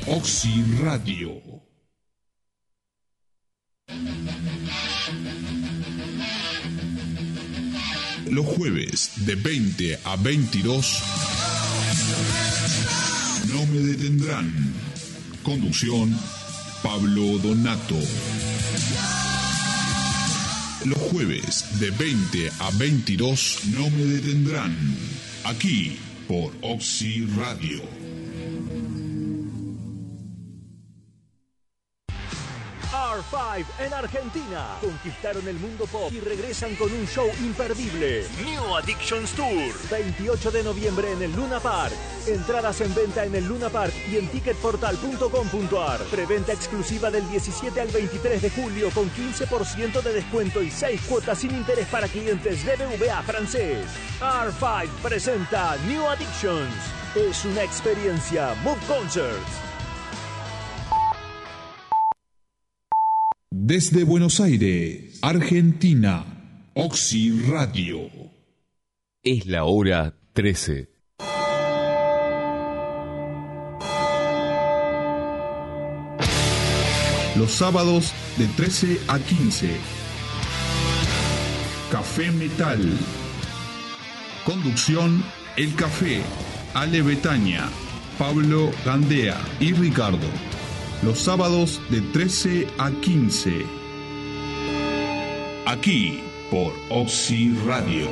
Oxy Radio. Los jueves de 20 a 22 no me detendrán. Conducción Pablo Donato. Los jueves de 20 a 22 no me detendrán. Aquí por Oxy Radio. R5 en Argentina. Conquistaron el mundo pop y regresan con un show imperdible. New Addictions Tour. 28 de noviembre en el Luna Park. Entradas en venta en el Luna Park y en ticketportal.com.ar. Preventa exclusiva del 17 al 23 de julio con 15% de descuento y 6 cuotas sin interés para clientes de BBVA francés. R5 presenta New Addictions. Es una experiencia Move Concerts. Desde Buenos Aires, Argentina, Oxy Radio. Es la hora 13. Los sábados de 13 a 15. Café Metal. Conducción El Café, Ale Betania, Pablo Gandea y Ricardo. Los sábados de 13 a 15. Aquí por Oxy Radio.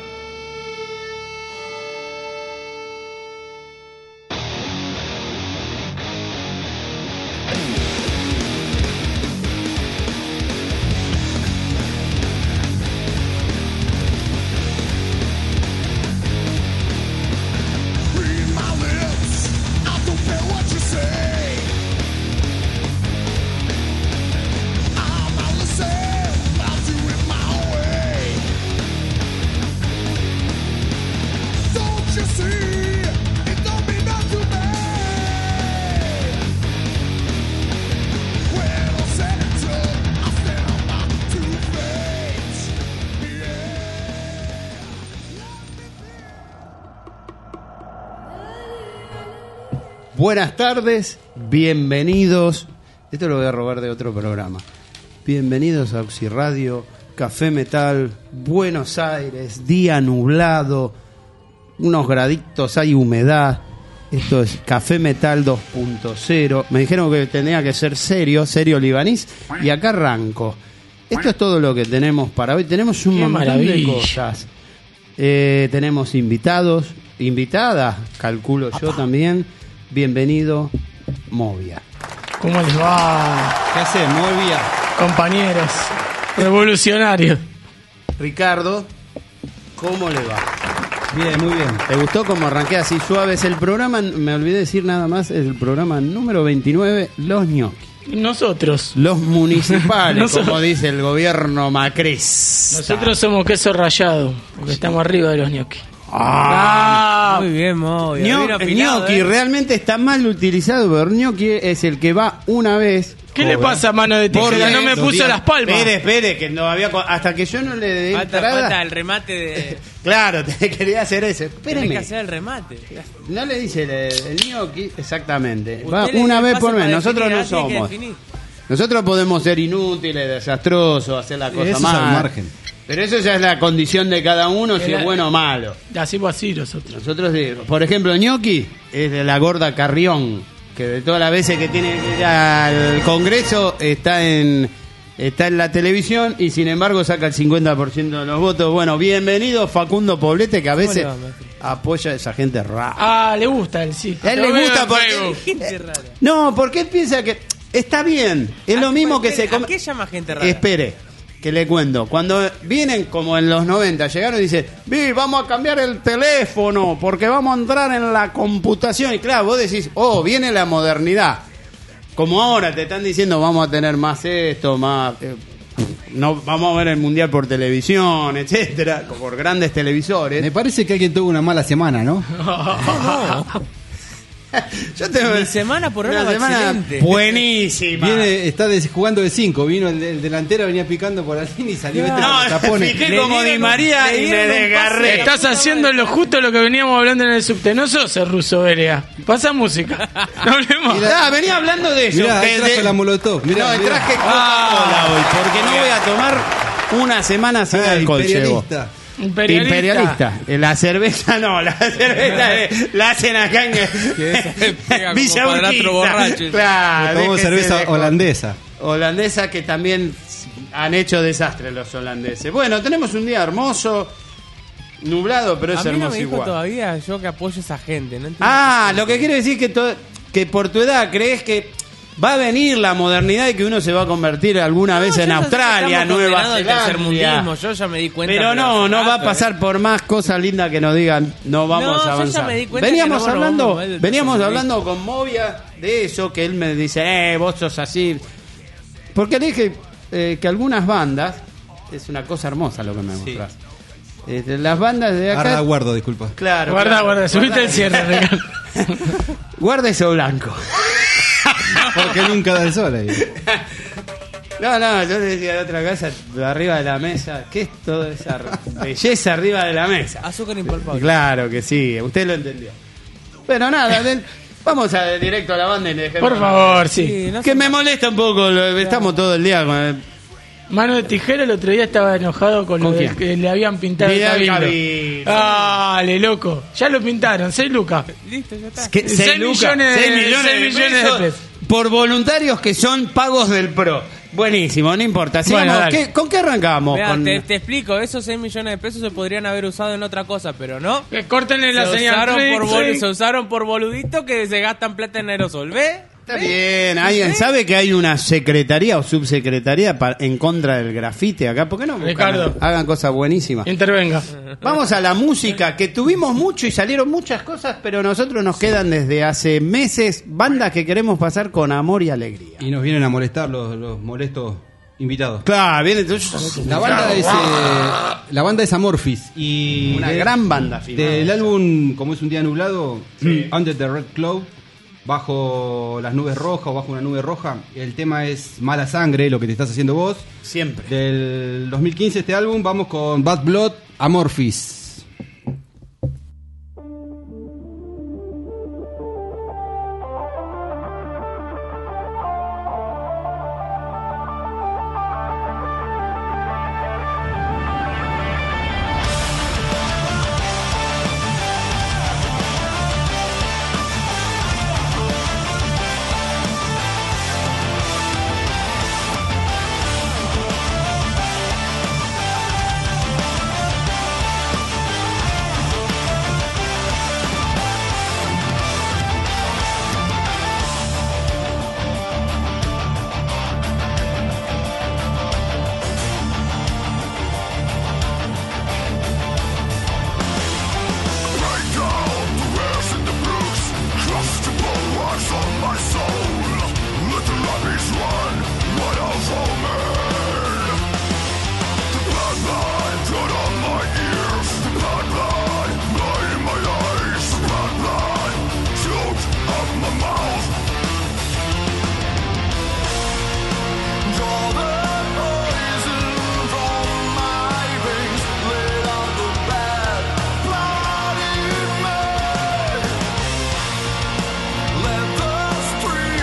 Buenas tardes, bienvenidos. Esto lo voy a robar de otro programa. Bienvenidos a Oxy Radio, Café Metal, Buenos Aires, día nublado, unos graditos, hay humedad. Esto es Café Metal 2.0. Me dijeron que tenía que ser serio libanís, y acá arranco. Esto es todo lo que tenemos para hoy. Tenemos un montón de cosas. Tenemos invitados, invitadas, calculo yo también. Bienvenido, Movia. ¿Cómo les va? ¿Qué haces, Movia? Compañeros revolucionarios. Ricardo, ¿cómo le va? Bien, muy bien. ¿Te gustó cómo arranqué así suave? Es el programa, me olvidé decir nada más, es el programa número 29, Los Ñoquis. Nosotros. Los municipales, como dice el gobierno macrista. Nosotros somos queso rallado, porque estamos arriba de los ñoquis. Muy bien, Movia. Ñoqui realmente está mal utilizado, pero ñoqui es el que va una vez. ¿Qué le pasa a mano de tijera? No me puso las palmas. Espere, que no había. Hasta que yo no le dé falta el remate de. Claro, te quería hacer eso. Tenés que hacer el remate. No le dice el ñoqui, exactamente. Va una vez por mes. Nosotros no somos. Nosotros podemos ser inútiles, desastrosos, hacer la cosa mal. Al margen. Pero eso ya es la condición de cada uno, si es bueno o malo. Así fue así nosotros. Nosotros, por ejemplo, ñoqui es de la gorda Carrión, que de todas las veces que tiene que ir al Congreso está en la televisión y sin embargo saca el 50% de los votos. Bueno, bienvenido Facundo Poblete, que a veces apoya a esa gente rara. Le gusta él, sí. A él le gusta porque... Gente rara. No, porque él piensa que está bien. Es lo mismo que se... ¿A qué llama gente rara? Espere, que le cuento. Cuando vienen como en los 90, llegaron y dicen, vamos a cambiar el teléfono porque vamos a entrar en la computación. Y claro, vos decís, viene la modernidad. Como ahora te están diciendo, vamos a tener más esto, más... no vamos a ver el mundial por televisión, etcétera, por grandes televisores. Me parece que alguien tuvo una mala semana, ¿no? Yo tengo Mi semana por una hora va semana excelente. buenísima. Está jugando de 5. Vino el delantero, venía picando por la línea y salió No, este con los tapones. fijé Le como dieron Di María le y me dieron un desgarré. ¿Estás haciendo lo justo lo que veníamos hablando en el subtenoso? Se ruso, Berea. Pasa música. No hablemos. Venía hablando de eso. Mirá, ahí que trajo de- la Molotov. Mirá, no, mirá. traje Coca-Cola hoy, porque no voy a tomar una semana sin alcohol. Llevo. Imperialista. Imperialista. La cerveza no, la cerveza la hacen acá en se pega como Villa padrastro Urquiza. borracho. Claro, Tomamos déjese cerveza de joder. holandesa. Holandesa que también han hecho desastres los holandeses. Bueno, tenemos un día hermoso, nublado, pero es A mí no hermoso me dijo igual. todavía yo que apoyo a esa gente. No entiendo. Ah, lo que quiere decir que por tu edad crees que va a venir la modernidad y que uno se va a convertir alguna vez en Yo ya sé que Australia, estamos Nueva condenados al Zelanda. tercermundismo, yo ya me di cuenta. Pero no va a pasar por más cosas lindas que nos digan, no vamos No, a yo ya avanzar. me di cuenta Veníamos que no, hablando, vamos mal del veníamos tercermundismo. hablando con Movia de eso, que él me dice, vos sos así. Porque le dije que algunas bandas, es una cosa hermosa lo que me mostrás. Las bandas de acá. Arda guardo, disculpa. Claro. Guarda, claro. guarda. Subiste el cierre, Ricardo. Guarda eso blanco. Porque nunca da el sol ahí. No, yo le decía de otra casa, de arriba de la mesa, ¿qué es toda esa belleza arriba de la mesa? Azúcar impalpable. Claro que sí, usted lo entendió. Pero nada, vamos a directo a la banda y le dejemos. Por favor, sí. Sí, no Que sé. me molesta un poco, estamos todo el día con el... Mano de Tijera el otro día estaba enojado con lo ¿Con de quién? que le habían pintado el Vidal cabildo. Cabildo. Dale, loco. Ya lo pintaron, 6 lucas. Listo, ya está. ¿Qué? 6 millones de- 6 millones, 6 millones de pesos. por voluntarios que son pagos del PRO. Buenísimo, no importa. Sigamos. Bueno, dale. ¿Con qué arrancamos? Mirá, Con- te explico, esos 6 millones de pesos se podrían haber usado en otra cosa, pero no. Que córtenle la Se señal. se usaron por boludito que se gastan plata en aerosol, ¿ves? Está bien, ¿alguien sabe que hay una secretaría o subsecretaría en contra del grafite acá? ¿Por qué no buscan- Ricardo. hagan cosas buenísimas? Intervenga. Vamos a la música, que tuvimos mucho y salieron muchas cosas, pero nosotros nos quedan desde hace meses bandas que queremos pasar con amor y alegría. Y nos vienen a molestar los molestos invitados. Claro, bien, entonces La banda es Amorphis. Y una gran banda. firmada. del álbum, como es un día nublado, Under the Red Cloud, bajo las nubes rojas o bajo una nube roja. El tema es Mala Sangre, lo que te estás haciendo vos. Siempre. Del 2015 este álbum, vamos con Bad Blood, Amorphis. Let the street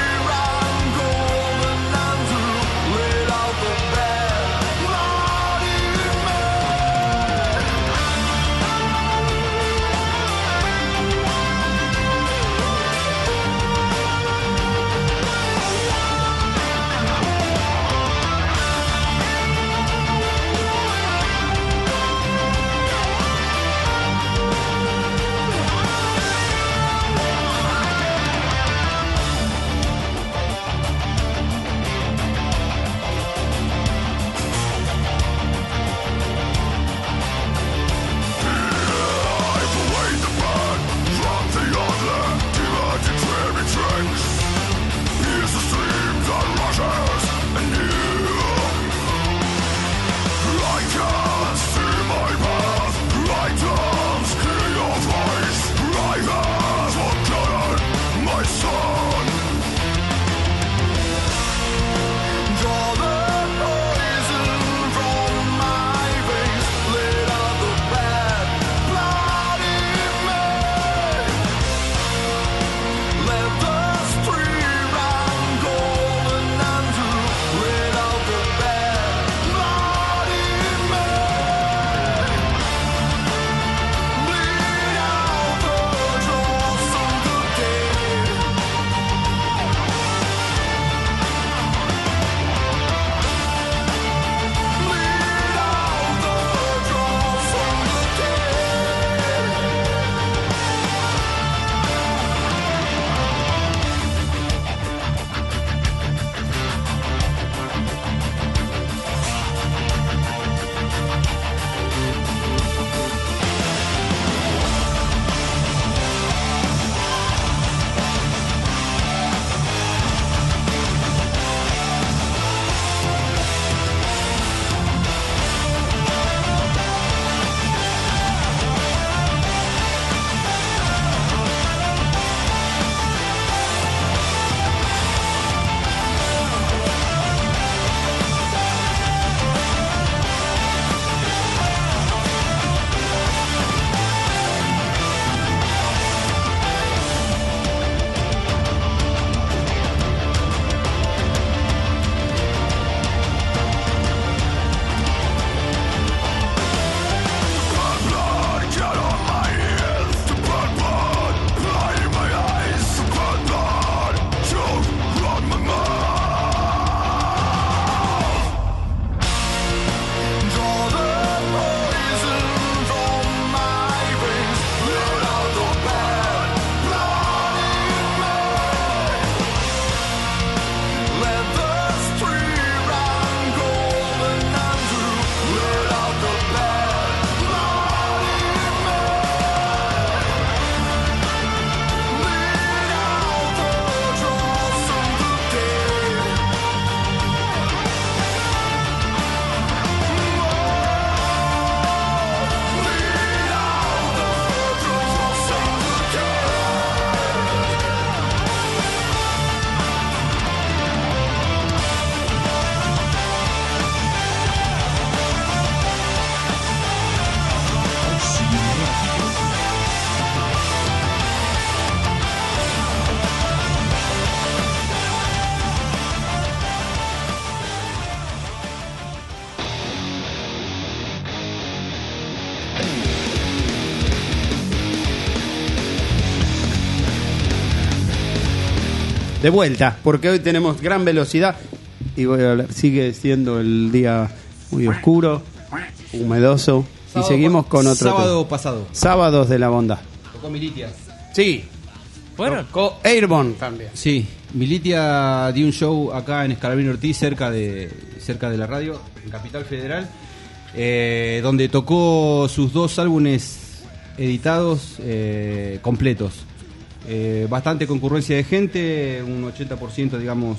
de vuelta, porque hoy tenemos gran velocidad y voy a hablar. Sigue siendo el día muy oscuro, humedoso, y seguimos con otro Sábado tema. pasado. Sábados de la bondad. Tocó Militia. Sí, Bueno, tocó Airborne también. Sí, Militia dio un show acá en Escalabrini Ortiz, cerca de la radio, en Capital Federal, donde tocó sus 2 álbumes editados completos. Bastante concurrencia de gente, un 80% digamos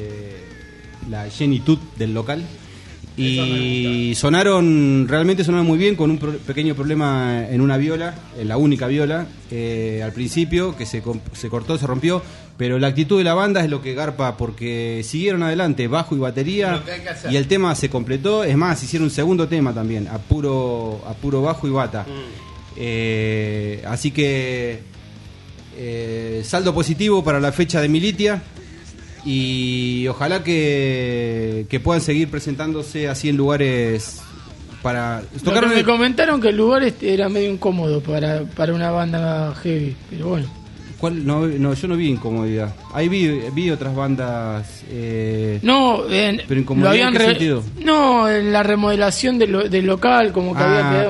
la llenitud del local. Y realmente sonaron muy bien, con un pequeño problema en una viola, en la única viola, al principio, que se cortó, se rompió, pero la actitud de la banda es lo que garpa, porque siguieron adelante, bajo y batería, y el tema se completó. Es más, hicieron un segundo tema también, a puro bajo y bata. Así que saldo positivo para la fecha de Militia. Y ojalá que puedan seguir presentándose así en lugares para Lo que me comentaron que el lugar era medio incómodo para una banda heavy, pero bueno. ¿Cuál? No, yo no vi incomodidad. Ahí vi otras bandas. No, pero incomodidad, ¿en qué sentido? No, en la remodelación del local, como que había quedado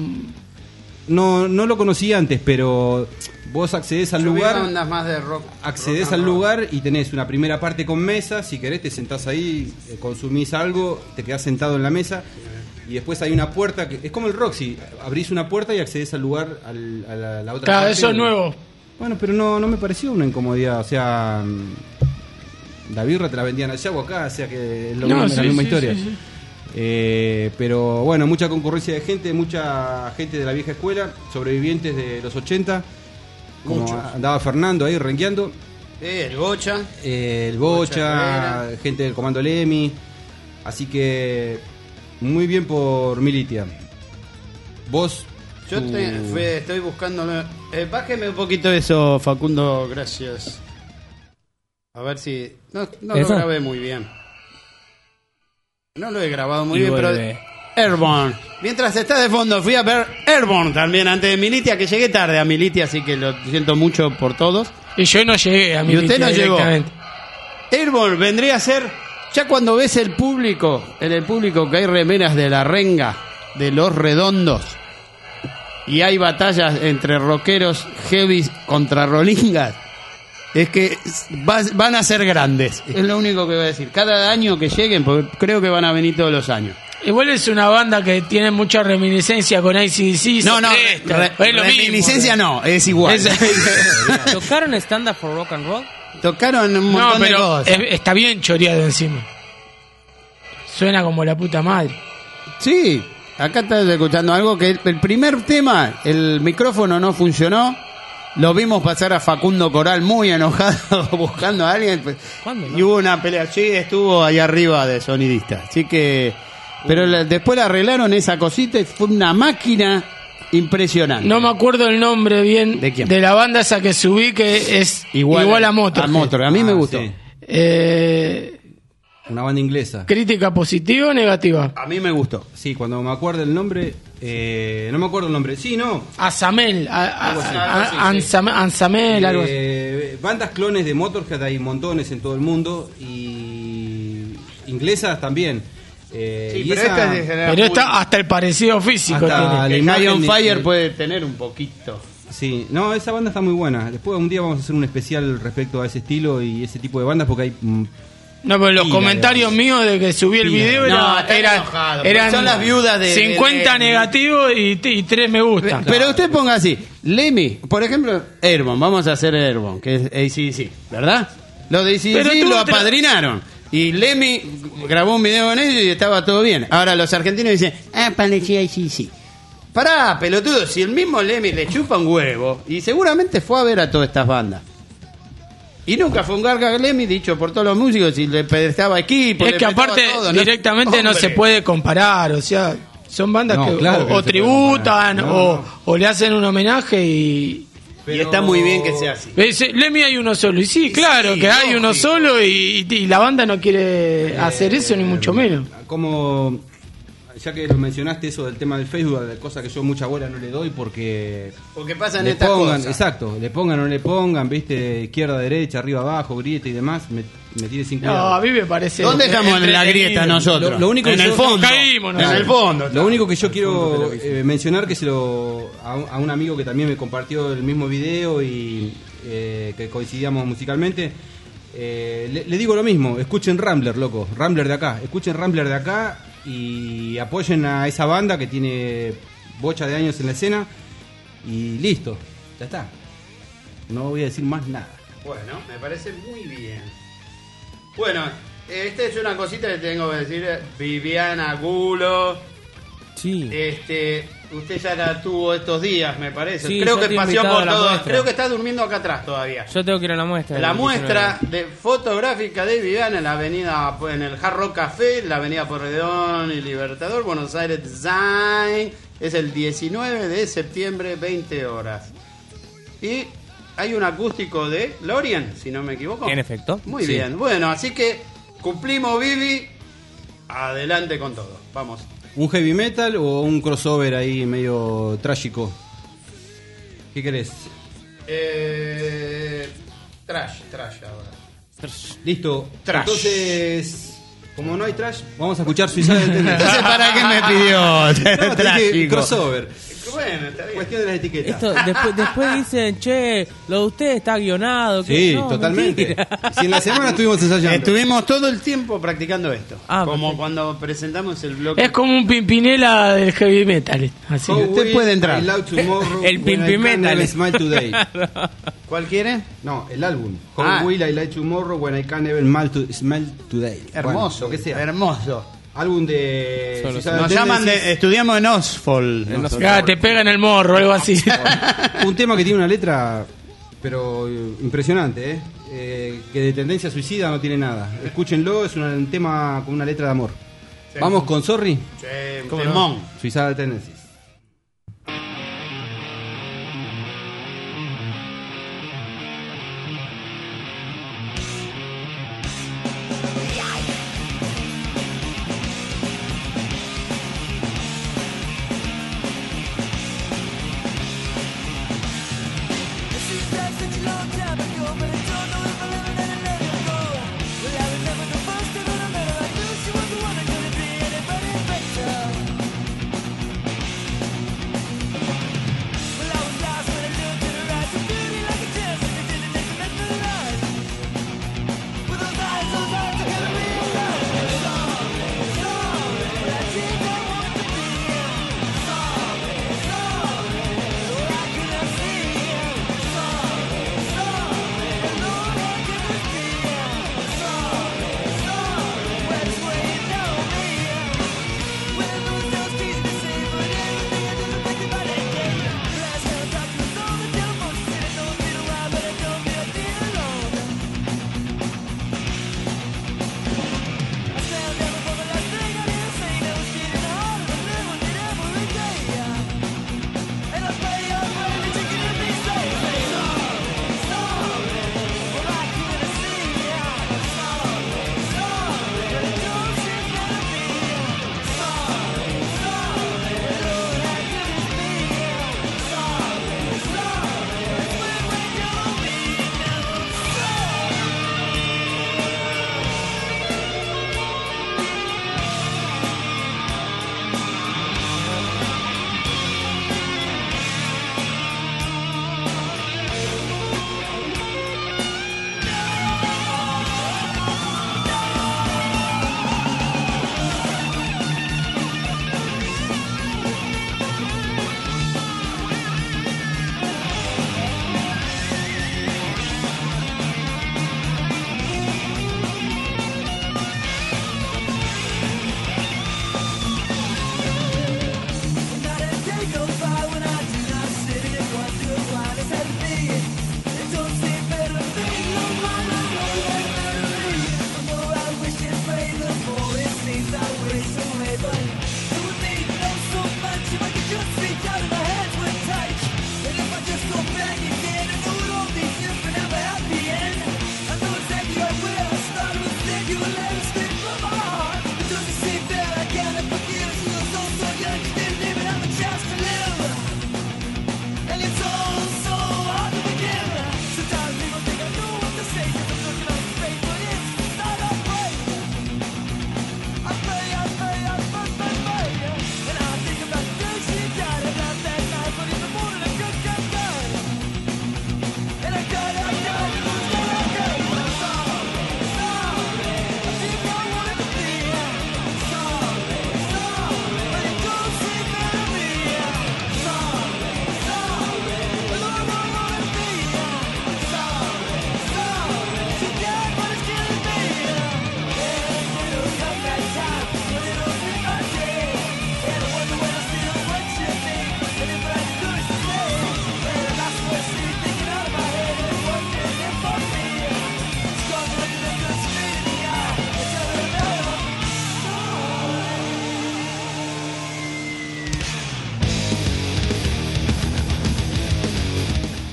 No lo conocí antes, pero vos accedés al lugar. Bandas más de rock. Accedés al lugar y tenés una primera parte con mesa. Si querés, te sentás ahí, consumís algo, te quedás sentado en la mesa. Y después hay una puerta que es como el Roxy. Abrís una puerta y accedés al lugar, a la otra Claro, parte. eso es nuevo. Bueno, pero no me pareció una incomodidad. O sea, la birra te la vendían allá o acá, o sea que es la misma historia. Sí. Pero bueno, mucha concurrencia de gente, mucha gente de la vieja escuela, sobrevivientes de los 80. Como Muchos. andaba Fernando ahí rengueando. El Bocha. El Bocha, gente del Comando Lemi. Así que muy bien por Militia. Vos. Yo estoy buscando. Bájeme un poquito eso, Facundo, gracias. A ver si. No lo grabé muy bien. No lo he grabado muy bien, vuelve. pero. Airborne. Mientras está de fondo, fui a ver Airborne también antes de Militia, que llegué tarde a Militia, así que lo siento mucho por todos. Y yo no llegué a Y Militia usted no llegó. directamente. Airborne vendría a ser. Ya cuando ves el público, en el público que hay remeras de la renga, de los redondos, y hay batallas entre rockeros heavy contra rolingas, es que van a ser grandes. Es lo único que voy a decir. Cada año que lleguen, porque creo que van a venir todos los años. Igual es una banda que tiene mucha reminiscencia con AC/DC. No, es lo reminiscencia mismo. no, es igual. ¿tocaron Stand Up for Rock and Roll? Tocaron un No, montón de pero cosas. está bien choreado encima. Suena como la puta madre. Sí, acá estás escuchando algo que el primer tema, el micrófono no funcionó. Lo vimos pasar a Facundo Coral muy enojado buscando a alguien. ¿Cuándo, no? Y hubo una pelea. Sí, estuvo ahí arriba de sonidista. Así que. Pero después le arreglaron esa cosita y fue una máquina impresionante. No me acuerdo el nombre bien ¿De quién? la banda esa que subí, que es igual a Motor. A Motor, a mí me gustó. Sí. Una banda inglesa. ¿Crítica positiva o negativa? A mí me gustó. Sí, cuando me acuerdo el nombre. No me acuerdo el nombre. Sí, no. Azamel, Algo así, Ansamel, algo así. Bandas clones de Motorhead hay montones en todo el mundo. Y inglesas también. Sí, y pero esa- esta es de general Pero público. hasta el parecido físico Hasta tiene. la El imagen High on de- Fire puede tener un poquito. Sí, no, esa banda está muy buena. Después un día vamos a hacer un especial respecto a ese estilo y ese tipo de bandas porque hay... No, pero los Pila, comentarios míos de que subí el Pila. video No, están enojados, eran son las viudas de 50 negativos y 3 me gustan. Pero usted ponga así, Lemmy, por ejemplo, Airborne, vamos a hacer Airborne, que es AC/DC, ¿verdad? Los de Pero AC/DC tú lo otra- apadrinaron. Y Lemmy grabó un video con ellos y estaba todo bien. Ahora los argentinos dicen, parecía AC/DC. Pará, pelotudo, si el mismo Lemmy le chupa un huevo, y seguramente fue a ver a todas estas bandas. Y nunca fue un garga Lemmy, dicho por todos los músicos, y le prestaba equipo. Es le que prestaba aparte todo, directamente no Hombre. se puede comparar, o sea, son bandas No, que claro que o no se puede tributan comparar. No. o le hacen un homenaje y... Y está muy bien que sea así. Lemmy hay uno solo, y sí, claro que hay uno lógico. solo y la banda no quiere hacer eso ni mucho menos. Como ya que lo mencionaste eso del tema del Facebook, de cosas que yo mucha bola no le doy porque pasan le estas pongan, cosas. exacto, le pongan o no le pongan, viste, izquierda, derecha, arriba, abajo, grieta y demás, me tiene sin No, cuidado. a mí me parece. ¿Dónde estamos en la grieta nosotros? Lo único en que el yo- fondo. Caímos, ¿no? En el fondo. Lo único que yo quiero mencionar que a un amigo que también me compartió el mismo video y que coincidíamos musicalmente, le digo lo mismo, escuchen Rambler, loco, Rambler de acá, escuchen Rambler de acá y apoyen a esa banda que tiene bocha de años en la escena y listo, ya está. No voy a decir más nada. Bueno, me parece muy bien. Bueno, esta es una cosita que tengo que decir. Viviana Gulo. Sí. Usted ya la tuvo estos días, me parece. Sí, creo yo que estoy paseó invitado por a la todo. muestra. Creo que está durmiendo acá atrás todavía. Yo tengo que ir a la muestra. La del muestra 19. de fotográfica de Viviana en la avenida, en el Hard Rock Café, la avenida Porredón y Libertador, Buenos Aires Design, es el 19 de septiembre, 20 horas. Y hay un acústico de Lorien, si no me equivoco. En efecto. Muy Sí. bien, bueno, así que cumplimos, Vivi, adelante con todo, vamos. ¿Un heavy metal o un crossover ahí medio trágico? ¿Qué querés? Trash ahora. Listo. Trash. Entonces, como no hay trash, vamos a escuchar Suicide Tendencies. Entonces, ¿para qué me pidió? No, tenés que- Trágico. crossover. Bueno, está bien. Cuestión de las etiquetas. Esto, después dicen, che, lo de usted está guionado. que Sí, no, totalmente. mentira. Si en la semana estuvimos ensayando. Estuvimos todo el tiempo practicando esto. Ah, como perfecto. cuando presentamos el bloque. Es como un Pimpinela del heavy metal. Así. How usted will puede entrar. I love tomorrow El when Pimpi I can Metal. never smile today. ¿Cuál quiere? No, el álbum. How Ah. will I like tomorrow when I can never smile today. Hermoso, Bueno, lo que sea. hermoso. Álbum de Solo- Suicide Nos llaman Tendencies. estudiamos en Oxford. Ah, te pega en el morro, algo así. Un tema que tiene una letra, pero impresionante, que de tendencia suicida no tiene nada. Escúchenlo, es un tema con una letra de amor. Vamos con Sorry, Temón. Suicide Tendencies. Well, I remember the first time that I met her, I knew she was the one that couldn't be anybody better.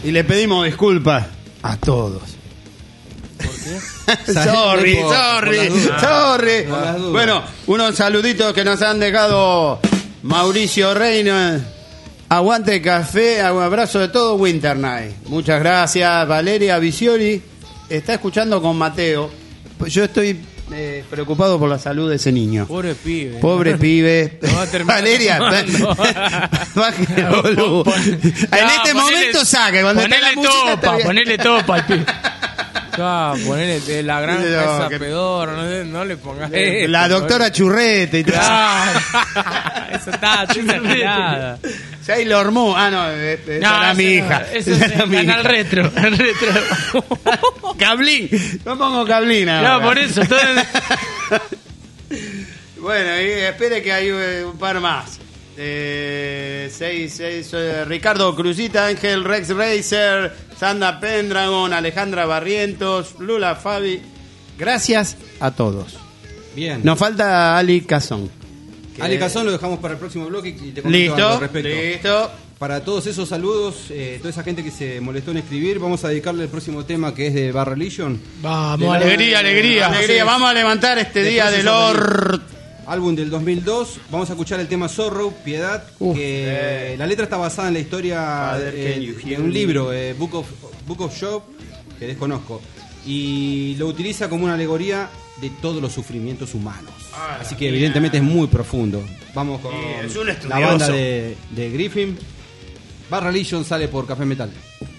Y le pedimos disculpas a todos. ¿Por qué? sorry. Por las dudas. Bueno, unos saluditos que nos han dejado Mauricio Reina. Aguante café, un abrazo de todo Winter Night. Muchas gracias. Valeria Visioli está escuchando con Mateo. Pues yo estoy preocupado por la salud de ese niño. Pobre pibe. Pobre pibe. No va a terminar Valeria, tomando. baje el volumen. En este momento saque. Cuando está la música, está bien. Ponele topa al pibe. Ponele de la granja No, esa que- pedor, no le pongas La esto, doctora Churrete y todo. Claro. Eso está exagerada. Sailor Moon. Ah, no, esa era mi hija. Eso Esa es era mi Canal hija. Retro. El retro. Cablín. No pongo Cablín ahora. No, por eso. Bueno, y espere que hay un par más. Ricardo Cruzita, Ángel Rex Racer, Sandra Pendragon, Alejandra Barrientos, Lula Fabi. Gracias a todos. Bien. Nos falta Ali Cazón. Ale Cazón lo dejamos para el próximo bloque y te comento algo Listo, al respecto. listo. Para todos esos saludos, toda esa gente que se molestó en escribir, vamos a dedicarle el próximo tema que es de Bad Religion. Vamos, alegría, alegría. Alegría, vamos a levantar este Después día de del eso, Lord. Álbum del 2002, vamos a escuchar el tema Sorrow, Piedad, que la letra está basada en la historia Father, can you de hear un me? libro, Book of Job, que desconozco, y lo utiliza como una alegoría de todos los sufrimientos humanos. Así que evidentemente es muy profundo. Vamos con es un la estudioso. banda de Griffin. Bad Religion sale por Café Metal.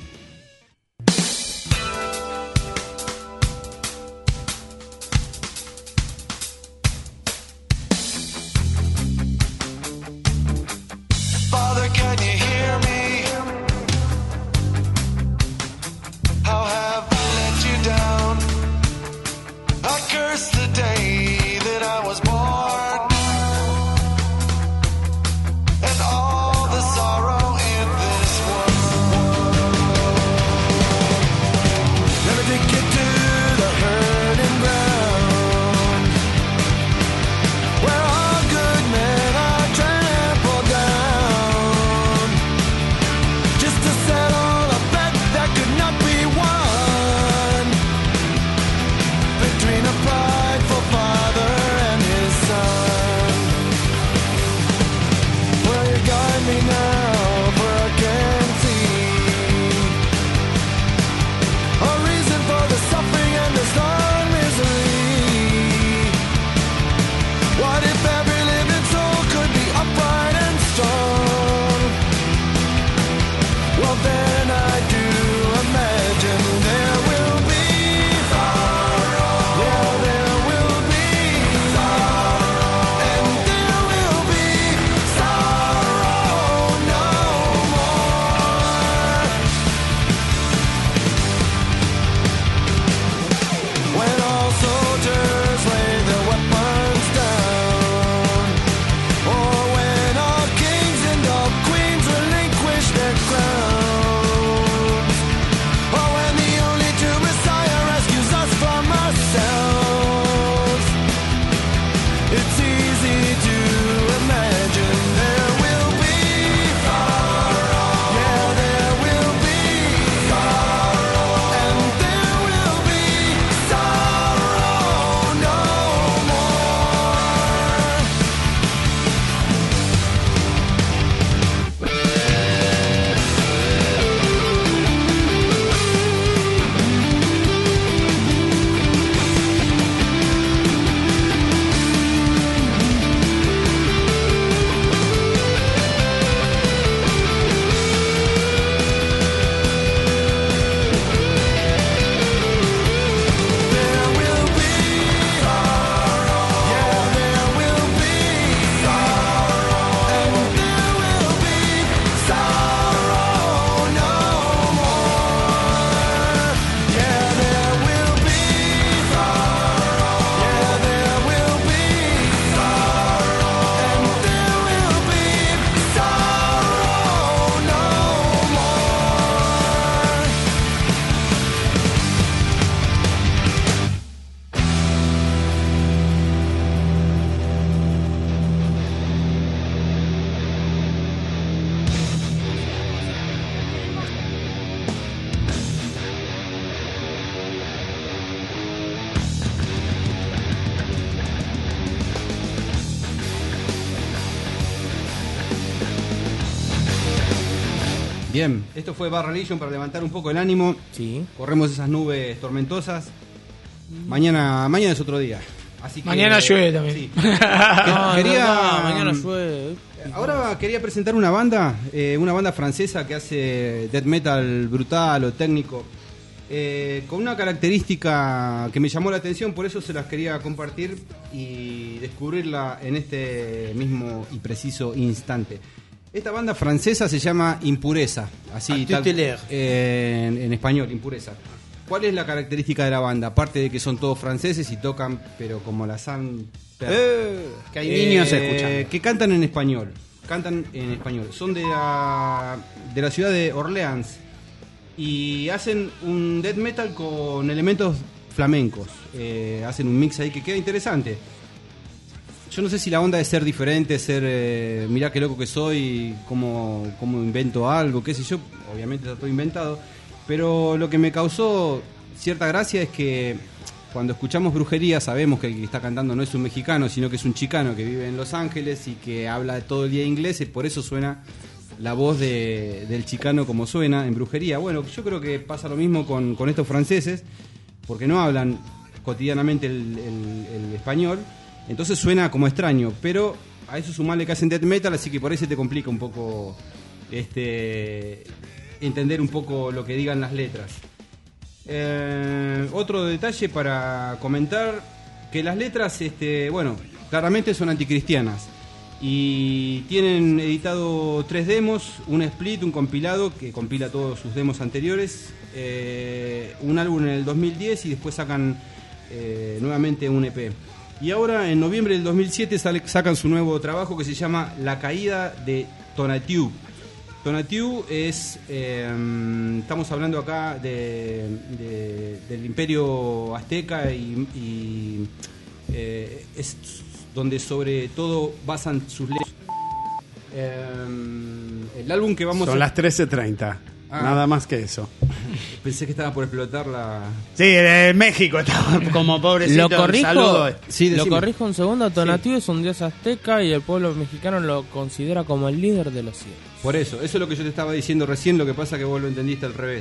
Father, can you hear me? How have I let you down? I curse the day that I was born, and all the sorrow in this world. Bien, esto fue Bad Religion para levantar un poco el ánimo. Sí. Corremos esas nubes tormentosas. Mañana es otro día. Así que, Mañana llueve también. Sí. No, mañana llueve. Ahora quería presentar una banda francesa que hace death metal brutal o técnico, con una característica que me llamó la atención, por eso se las quería compartir y descubrirla en este mismo y preciso instante. Esta banda francesa se llama Impureza, así tal, en español, Impureza. ¿Cuál es la característica de la banda? Aparte de que son todos franceses y tocan, pero como la san... que hay niños escuchando. Que cantan en español. Son de la ciudad de Orleans y hacen un death metal con elementos flamencos. Hacen un mix ahí que queda interesante. Yo no sé si la onda de ser diferente, mirá qué loco que soy, cómo invento algo, qué sé yo. Obviamente está todo inventado. Pero lo que me causó cierta gracia es que cuando escuchamos Brujería sabemos que el que está cantando no es un mexicano, sino que es un chicano que vive en Los Ángeles y que habla todo el día inglés, y por eso suena la voz del chicano como suena en Brujería. Bueno, yo creo que pasa lo mismo con estos franceses, porque no hablan cotidianamente el español, entonces suena como extraño, pero a eso sumarle que hacen death metal, así que por ahí se te complica un poco entender un poco lo que digan las letras. Otro detalle para comentar, que las letras, claramente son anticristianas y tienen editado 3 demos, un split, un compilado que compila todos sus demos anteriores, un álbum en el 2010 y después sacan nuevamente un EP. Y ahora en noviembre del 2007 sacan su nuevo trabajo que se llama La Caída de Tonatiuh. Tonatiuh es, estamos hablando acá del Imperio Azteca y es donde sobre todo basan sus leyes. El álbum que vamos Son las 13:30. Nada más que eso. Pensé que estaba por explotar la... Sí, en México estaba como pobrecito. Lo corrijo, saludo. Sí, lo decime. corrijo un segundo. Tonatiuh es un dios azteca y el pueblo mexicano lo considera como el líder de los cielos. Por eso es lo que yo te estaba diciendo recién, lo que pasa que vos lo entendiste al revés.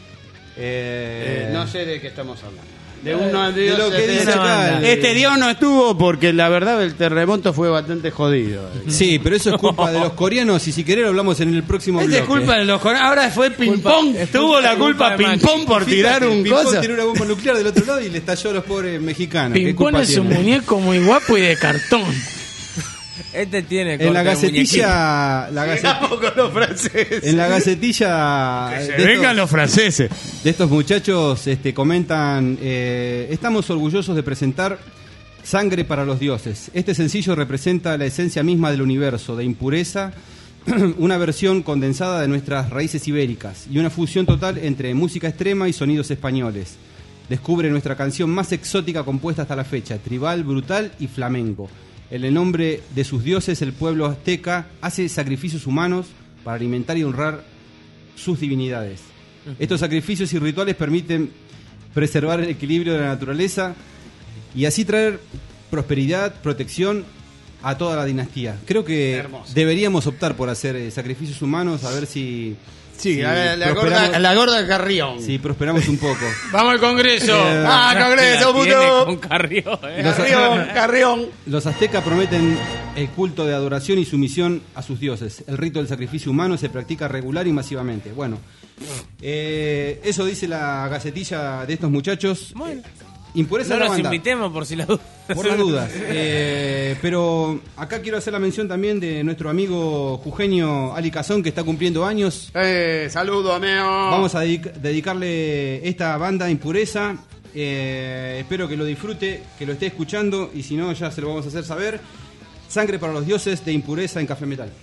No sé de qué estamos hablando. De lo que dice acá. Este dios no estuvo porque la verdad el terremoto fue bastante jodido. Sí, pero eso es culpa de los coreanos y si querés lo hablamos en el próximo bloque. Es culpa de los coreanos. Ahora fue Ping-Pong. Tuvo la culpa de Ping-Pong por tirar un Ping-Pong cosa. tiró una bomba nuclear del otro lado y le estalló a los pobres mexicanos. ¿Qué Pimpón culpa es un tiene? muñeco muy guapo y de cartón. Este tiene En la corte de gacetilla, Sigamos con los franceses. en la gacetilla Vengan los franceses. de estos muchachos comentan, estamos orgullosos de presentar Sangre para los Dioses. Este sencillo representa la esencia misma del universo, de Impureza, una versión condensada de nuestras raíces ibéricas y una fusión total entre música extrema y sonidos españoles. Descubre nuestra canción más exótica compuesta hasta la fecha, tribal, brutal y flamenco. En el nombre de sus dioses, el pueblo azteca hace sacrificios humanos para alimentar y honrar sus divinidades. Estos sacrificios y rituales permiten preservar el equilibrio de la naturaleza y así traer prosperidad, protección a toda la dinastía. Creo que Hermoso. Deberíamos optar por hacer sacrificios humanos, a ver si... Sí, si la gorda Carrión. si prosperamos un poco. Vamos al Congreso. Congreso, La tiene puto. con Carrió, Carrión. Los aztecas prometen el culto de adoración y sumisión a sus dioses. El rito del sacrificio humano se practica regular y masivamente. Bueno, eso dice la gacetilla de estos muchachos. Bueno. Impureza No de la nos banda, invitemos por si la duda. por las dudas. Pero acá quiero hacer la mención también de nuestro amigo jujeño Ali Cazón, que está cumpliendo años. Saludo, ameo. Vamos a dedicarle esta banda Impureza. Espero que lo disfrute, que lo esté escuchando y si no ya se lo vamos a hacer saber. Sangre para los dioses de Impureza en Café Metal.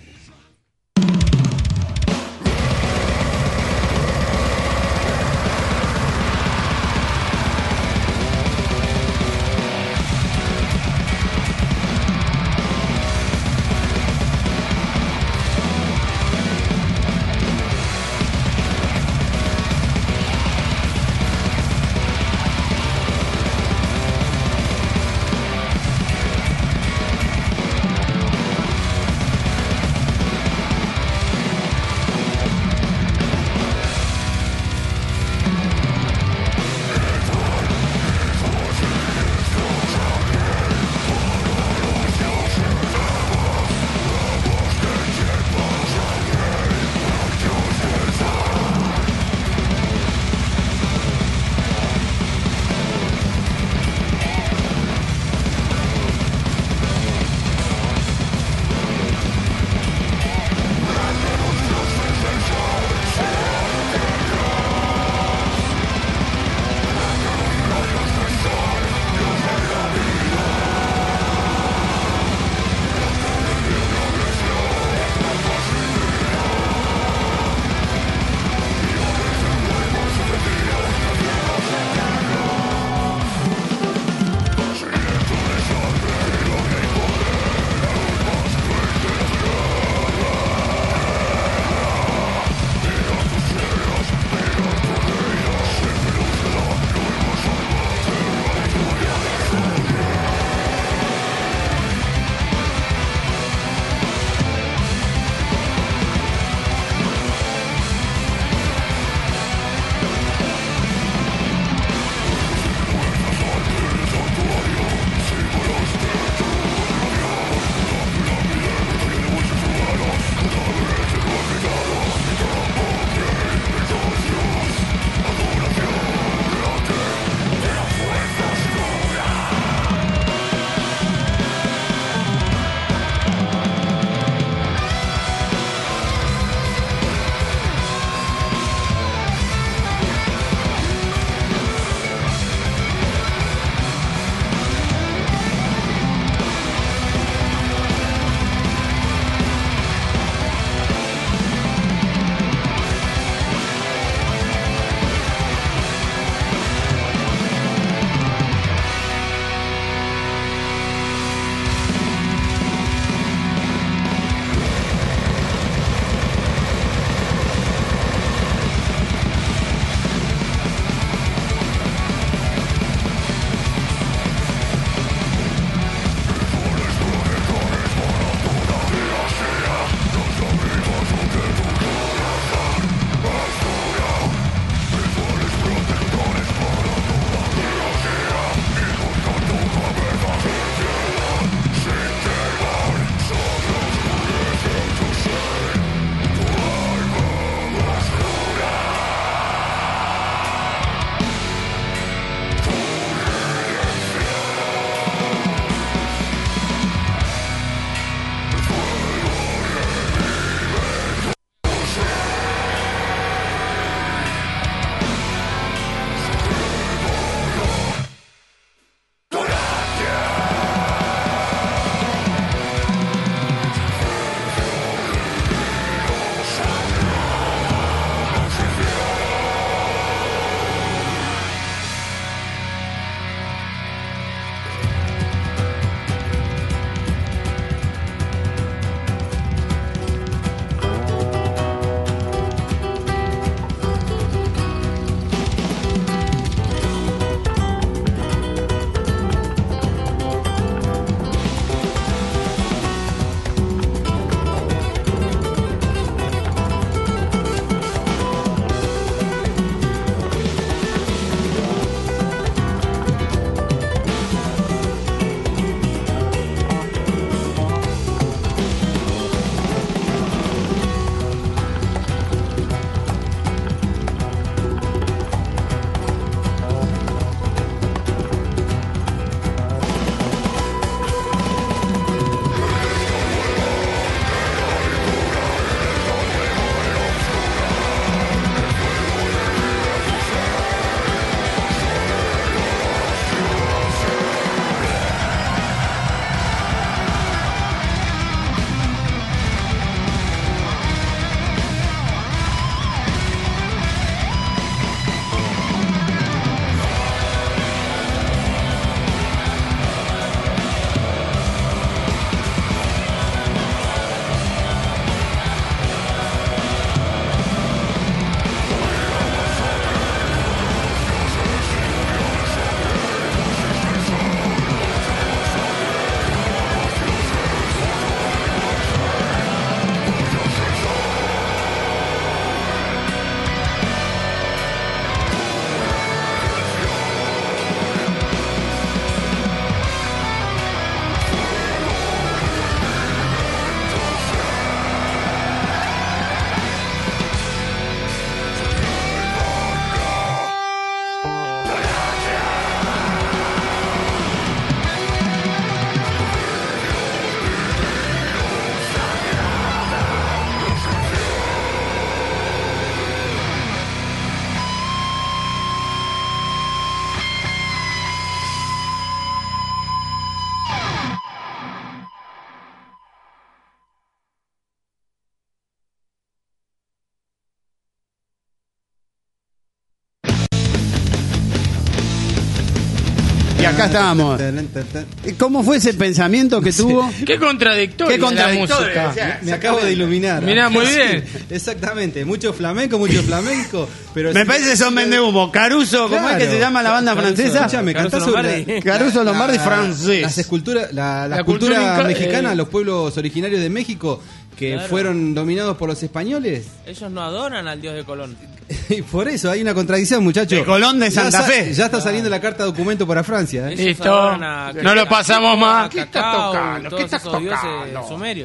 acá estamos. ¿Cómo fue ese pensamiento que tuvo? Qué contradictorio. Qué contradictorio, la música. o sea, Me acabo de iluminar. Mirá, muy bien. Sí, exactamente. Mucho flamenco, pero Me sí- parece que son vendehumo. Caruso, ¿cómo es que se llama la banda francesa? Escuchame, Caruso cantás sobre Lombardi. Caruso Lombardi francés. Las esculturas, la La cultura cultura mexicana, los pueblos originarios de México que Claro. fueron dominados por los españoles. Ellos no adoran al dios de Colón. Y por eso hay una contradicción, muchachos. De Colón de Santa Ya Fe. Ya está saliendo la carta documento para Francia. ¿eh? Ellos Listo. adoran a No lo pasamos más. ¿Qué estás tocando? Todos ¿Qué estás esos dioses tocando? sumerios.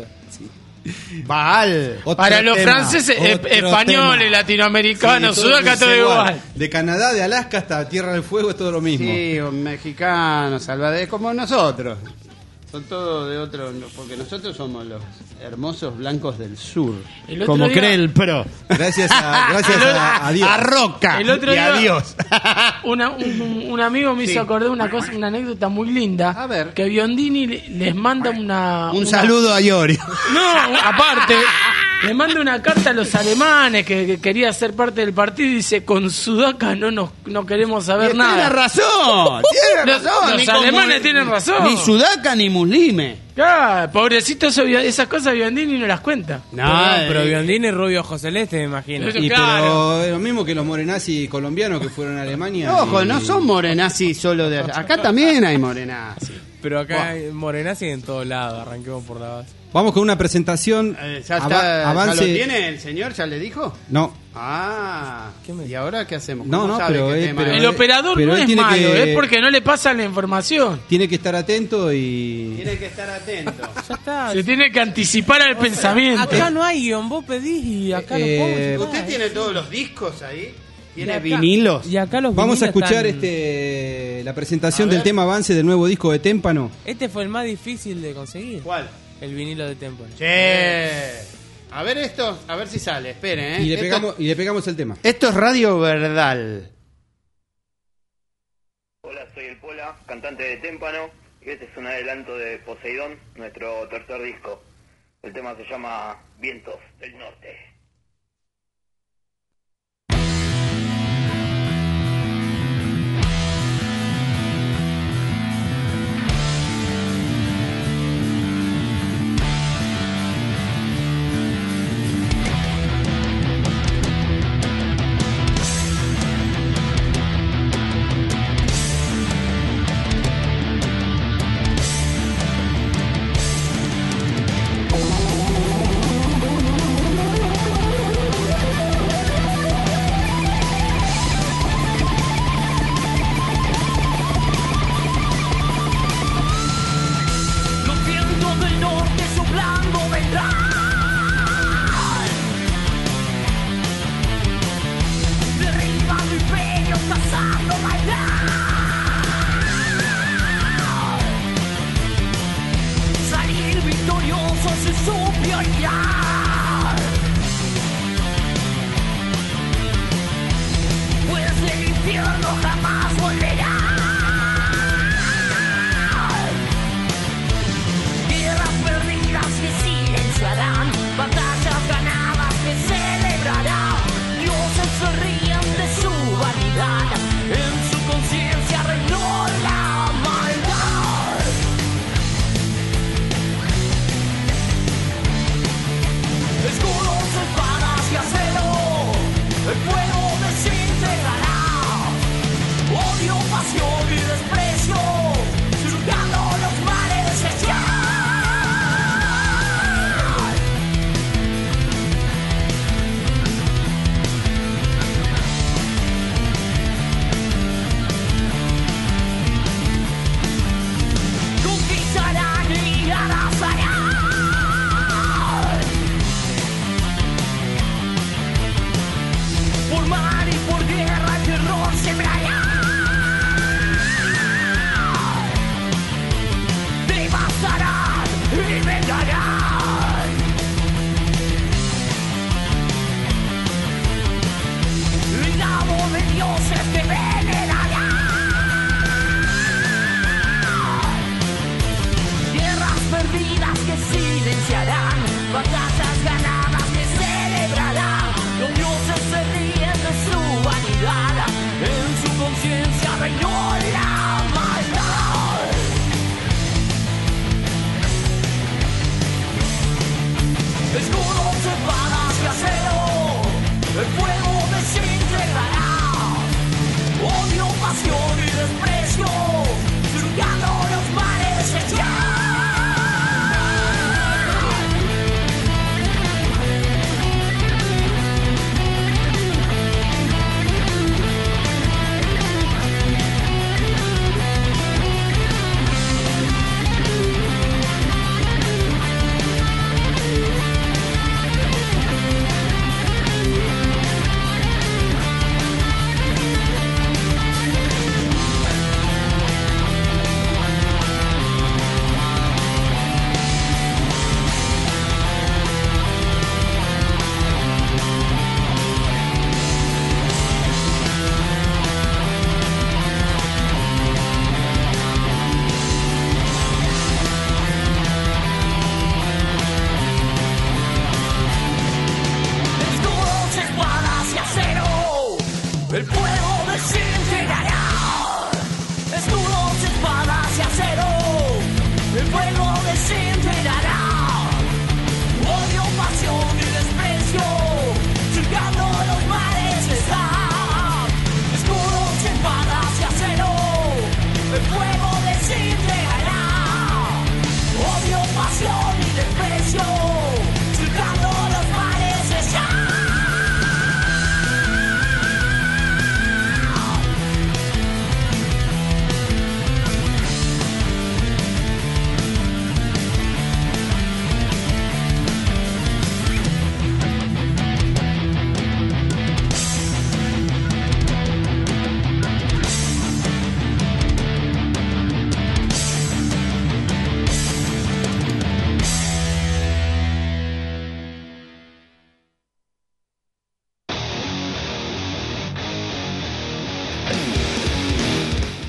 Baal. Otro Para los tema, franceses, otro españoles, tema. latinoamericanos, Sí, Sudaca, es todo igual. De Canadá, de Alaska hasta Tierra del Fuego es todo lo mismo. Sí, mexicanos, salvadoreños, como nosotros. Son todos de otro, porque nosotros somos los hermosos blancos del sur. El otro Como día- cree el pro. Gracias a Dios. A Roca. El otro y a día- Dios. Un amigo me Sí. hizo acordar una cosa, una anécdota muy linda. A ver. Que Biondini les manda Un una- saludo a Iorio. No, aparte, le manda una carta a los alemanes que quería ser parte del partido y dice, con Sudaca no queremos saber Tiene nada. razón. Tiene Los- razón. los ni como- alemanes tienen razón. Ni Sudaca ni Muslime. Ah, pobrecito, esas cosas Biondini no las cuenta. Pero Biondini rubio ojo celeste, me imagino. Eso- Y Claro. pero es lo mismo que los morenazis colombianos que fueron a Alemania. Ojo, y- no son morenazis solo de allá. Acá también hay morenazis. Pero acá hay morenazi en todos lados, arranquemos por la base. Vamos con una presentación. Ya está, avance. ¿ya lo tiene el señor? ¿Ya le dijo? No, Ah, ¿y ahora qué hacemos? No, ¿Cómo no, sabe pero qué es- tema pero es? El operador pero no él es tiene malo, que- es porque no le pasan la información. tiene que estar atento y. Tiene que estar atento. Ya está. Se tiene que anticipar al pensamiento. Acá no hay guión, vos pedís y acá lo pongo. ¿Usted tiene todos los discos ahí? Y ¿Tiene acá- vinilos? Y acá los Vamos a vinilos escuchar están- la presentación del tema avance del nuevo disco de Témpano. Este fue el más difícil de conseguir. ¿Cuál? El vinilo de Temple. Che. A ver esto, a ver si sale. Esperen, ¿eh? Y le pegamos el tema. Esto es Radio Verdal. Hola, soy el Pola, cantante de Témpano, y este es un adelanto de Poseidón, nuestro tercer disco. El tema se llama Vientos del Norte. Los vientos del norte soplando vendrán. Derribando imperios, cazando maldad. Salir victorioso es su prioridad. Pues el infierno jamás volverá. Guerras perdidas que silenciarán, batallas ganadas que celebrarán. Dioses se ríen de su vanidad, en su conciencia reinó la maldad. Escudos, espadas y acero, el fuego desintegrará. Odio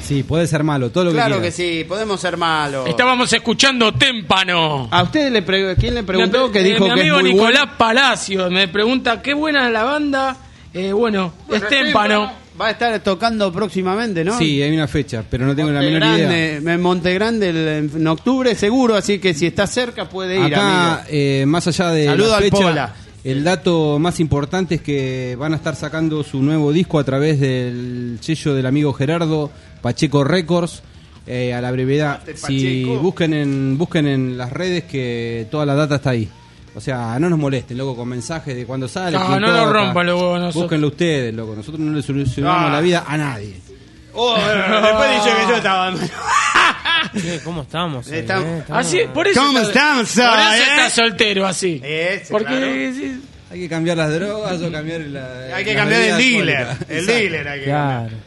Sí, puede ser malo, todo lo Claro que que quieras. sí, podemos ser malos. Estábamos escuchando Témpano. ¿A usted quién le preguntó que dijo mi que es amigo muy Nicolás bueno? Palacio me pregunta qué buena es la banda. Bueno, es Témpano. Va a estar tocando próximamente, ¿no? Sí, hay una fecha, pero no tengo la menor idea. En Montegrande en octubre seguro, así que si está cerca puede ir, Acá, amigo. más allá de Saludo la al fecha, Pola. el dato más importante es que van a estar sacando su nuevo disco a través del sello del amigo Gerardo, Pacheco Records, a la brevedad. Si busquen en las redes que toda la data está ahí. O sea, no nos molesten, loco, con mensajes de cuando sale. No, quién no lo toca. rompan, loco, nosotros. Búsquenlo ustedes, loco. Nosotros no le solucionamos la vida a nadie. Después dice que yo estaba... Che, ¿cómo estamos? Así, por eso ¿Cómo estamos? está soltero así. Porque claro. sí, Hay que cambiar las drogas o cambiar la... Hay que la cambiar el bebida dealer. alcohólica. El Exacto. dealer hay que cambiar. Claro.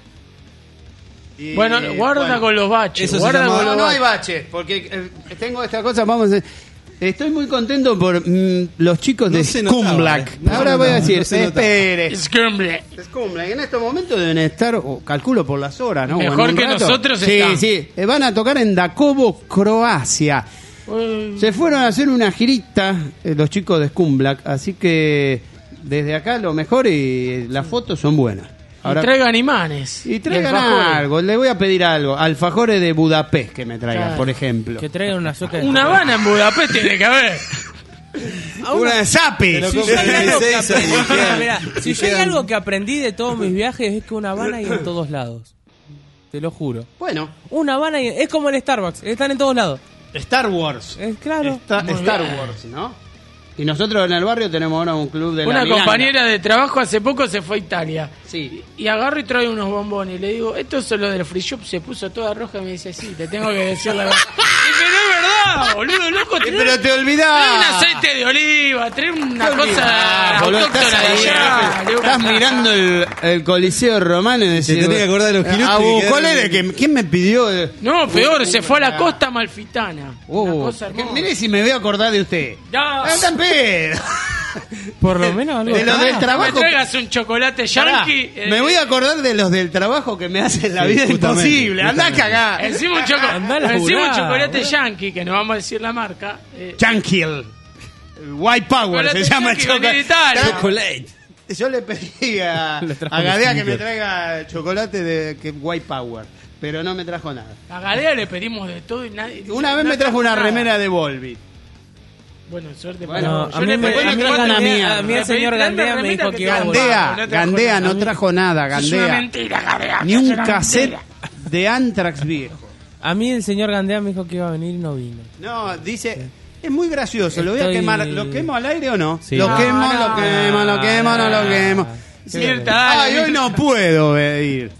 Y, bueno, guarda con los baches. Eso se Guarda llama- con No, los no hay baches. baches, porque tengo esta cosa, vamos a... Estoy muy contento por los chicos No de se notaba, Scumblack. no se Ahora voy a notaba, decir, no se notaba. espere. Scumble. Scumblack, en estos momentos deben estar, calculo por las horas, ¿no? Mejor O en un que rato. nosotros Sí, están. sí. Van a tocar en Dakovo, Croacia. Se fueron a hacer una girita los chicos de Scumblack, así que desde acá lo mejor y las fotos son buenas. Y traigan imanes. Y traigan alfajores. algo, le voy a pedir algo. Alfajores de Budapest que me traigan, Claro. por ejemplo. Que traigan una soca de... Una Habana en Budapest tiene que haber. Una de Zappi. Pero Si ¿cómo yo hay algo que dice eso? aprendí- Mirá, si yo hay quedan- algo que aprendí de todos mis viajes es que una Habana hay en todos lados. Te lo juro. Bueno, Una Habana es como el Starbucks, están en todos lados. Star Wars. Claro. Star Muy Wars, bien. ¿no? Y nosotros en el barrio tenemos ahora un club de la Una Milanga. compañera de trabajo hace poco se fue a Italia. Sí. Y agarro y trae unos bombones. Y le digo, esto es lo del free shop. Se puso toda roja y me dice, sí, te tengo que decir la verdad. Y pero es verdad, boludo, loco. Trae Pero te olvidás. trae un aceite de oliva, trae una cosa Boludo, autóctona de estás ahí, allá. Le digo, estás mirando el Coliseo Romano y decís... Te tenés que acordar de los Gilutti que ¿cuál quedaron era? en- ¿Quién me pidió? No, peor, se fue a la costa malfitana. Una cosa hermosa. Mire si me voy a acordar de usted. Ya. ¡Ah, tan pedo! Por lo menos algo. De los del Me trabajo. traigas un chocolate Pará, yankee. me voy a acordar de los del trabajo que me hacen la vida justamente, imposible. Andá a cagar. Encima un, Andá a laburar, chocolate boludo. yankee, que no vamos a decir la marca. Tranquil. White Power Chocolate se llama el yankee, venía de chocolate. Italia. Chocolate. Yo le pedí a Le trajo Gadea un que me sneaker. traiga chocolate de White Power, pero no me trajo nada. A Gadea le pedimos de todo y nadie. Una vez no me trajo una nada. remera de Volvi. Bueno, suerte Bueno, para a mí le me- pedí a mí cuatro- Gandea- mierda. a mí el Le señor pedí Gandea tanta me dijo remera que iba a te volver. trajo Gandea, no trajo Gandea nada. no trajo nada, Es una Gandea. mentira, Gadea. Ni es un una cassette mentira. de Anthrax viejo. A mí el señor Gandea me dijo que iba a venir y no vino. No, dice, es muy gracioso, lo voy a Estoy- quemar. ¿Lo quemo al aire o no? Sí. Lo No, quemo, no, lo quemo, lo quemo, no lo quemo. Cierta, Ay, dale, hoy no puedo ir.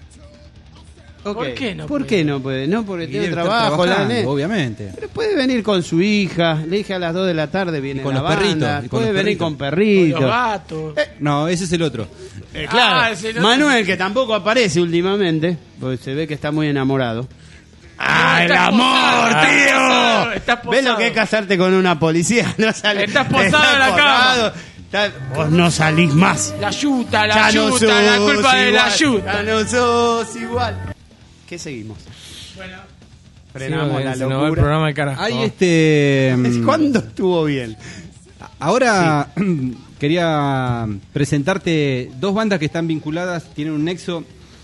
¿Por Ok. qué no ¿Por puede? qué no puede? No, porque Y tiene debe estar trabajo, la trabajando, nena. obviamente. Pero puede venir con su hija. Le dije a las 2 de la tarde viene Y con la los perritos, banda. y con Puede los venir perritos. con Con perritos. los gatos. No, ese es el otro. Claro. Ah, ese no- Manuel, que tampoco aparece últimamente, porque se ve que está muy enamorado. ¡Ah, el Estás amor, posado, tío! estás posado. ¿Ves lo que es casarte con una policía? No sale. Estás posado en la cama. Vos no salís más. La yuta, Ya la no yuta, la sos culpa de la igual, yuta. Ya no sos igual. ¿Qué seguimos? Frenamos Sí, la se nos va el locura. programa de carajo. Hay ¿Cuándo estuvo bien? Ahora quería presentarte dos bandas que están vinculadas, tienen un nexo.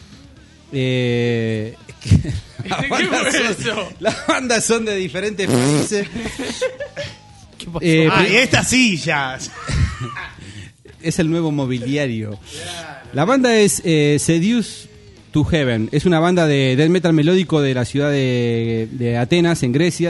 Las ¿Qué bandas fue son- eso? Las bandas son de diferentes países. ¿Qué pasó? Y estas sillas. Es el nuevo mobiliario. La banda es Seduce to Heaven. Es una banda de death metal melódico de la ciudad de Atenas, en Grecia,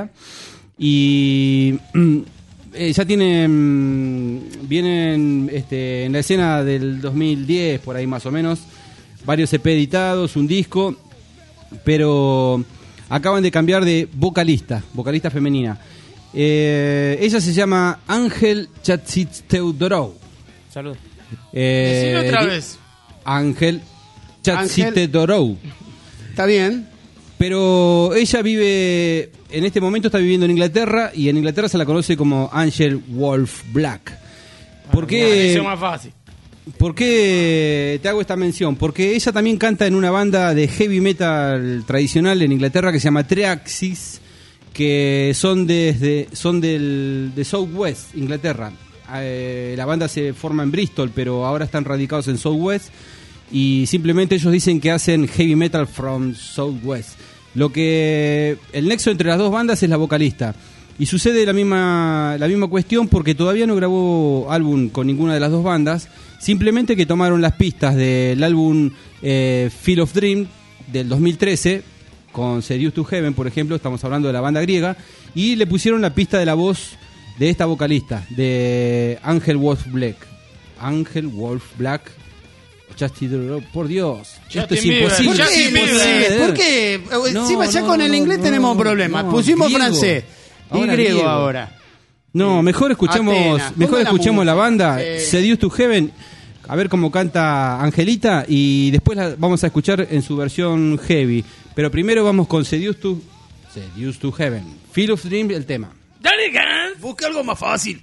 y ya tienen, vienen en la escena del 2010, por ahí más o menos, varios EP editados, un disco, pero acaban de cambiar de vocalista femenina. Ella se llama Ángel Chatsiteudorou. Salud. Decilo otra vez. Ángel Chatsiteudorou. Está bien. Pero ella vive, en este momento está viviendo en Inglaterra, y en Inglaterra se la conoce como Angel Wolf Black. ¿Por Me pareció qué? más fácil. ¿Por qué te hago esta mención? Porque ella también canta en una banda de heavy metal tradicional en Inglaterra que se llama Triaxis, que son de South West, Inglaterra. La banda se forma en Bristol, pero ahora están radicados en South West y simplemente ellos dicen que hacen heavy metal from South West. Lo que el nexo entre las dos bandas es la vocalista. Y sucede la misma cuestión porque todavía no grabó álbum con ninguna de las dos bandas, simplemente que tomaron las pistas del álbum Field of Dream del 2013, con Seduced to Heaven, por ejemplo, estamos hablando de la banda griega, y le pusieron la pista de la voz de esta vocalista, de Angel Wolf Black. Por Dios, esto es imposible. ¿Por qué? Encima ya con el inglés tenemos problemas. Pusimos griego, francés y griego ahora. No, mejor escuchemos la banda Seduced to Heaven, a ver cómo canta Angelita, y después la vamos a escuchar en su versión heavy. Pero primero vamos con Seduced to Heaven, Field of Dream, el tema. Dale, ganas. Busca algo más fácil.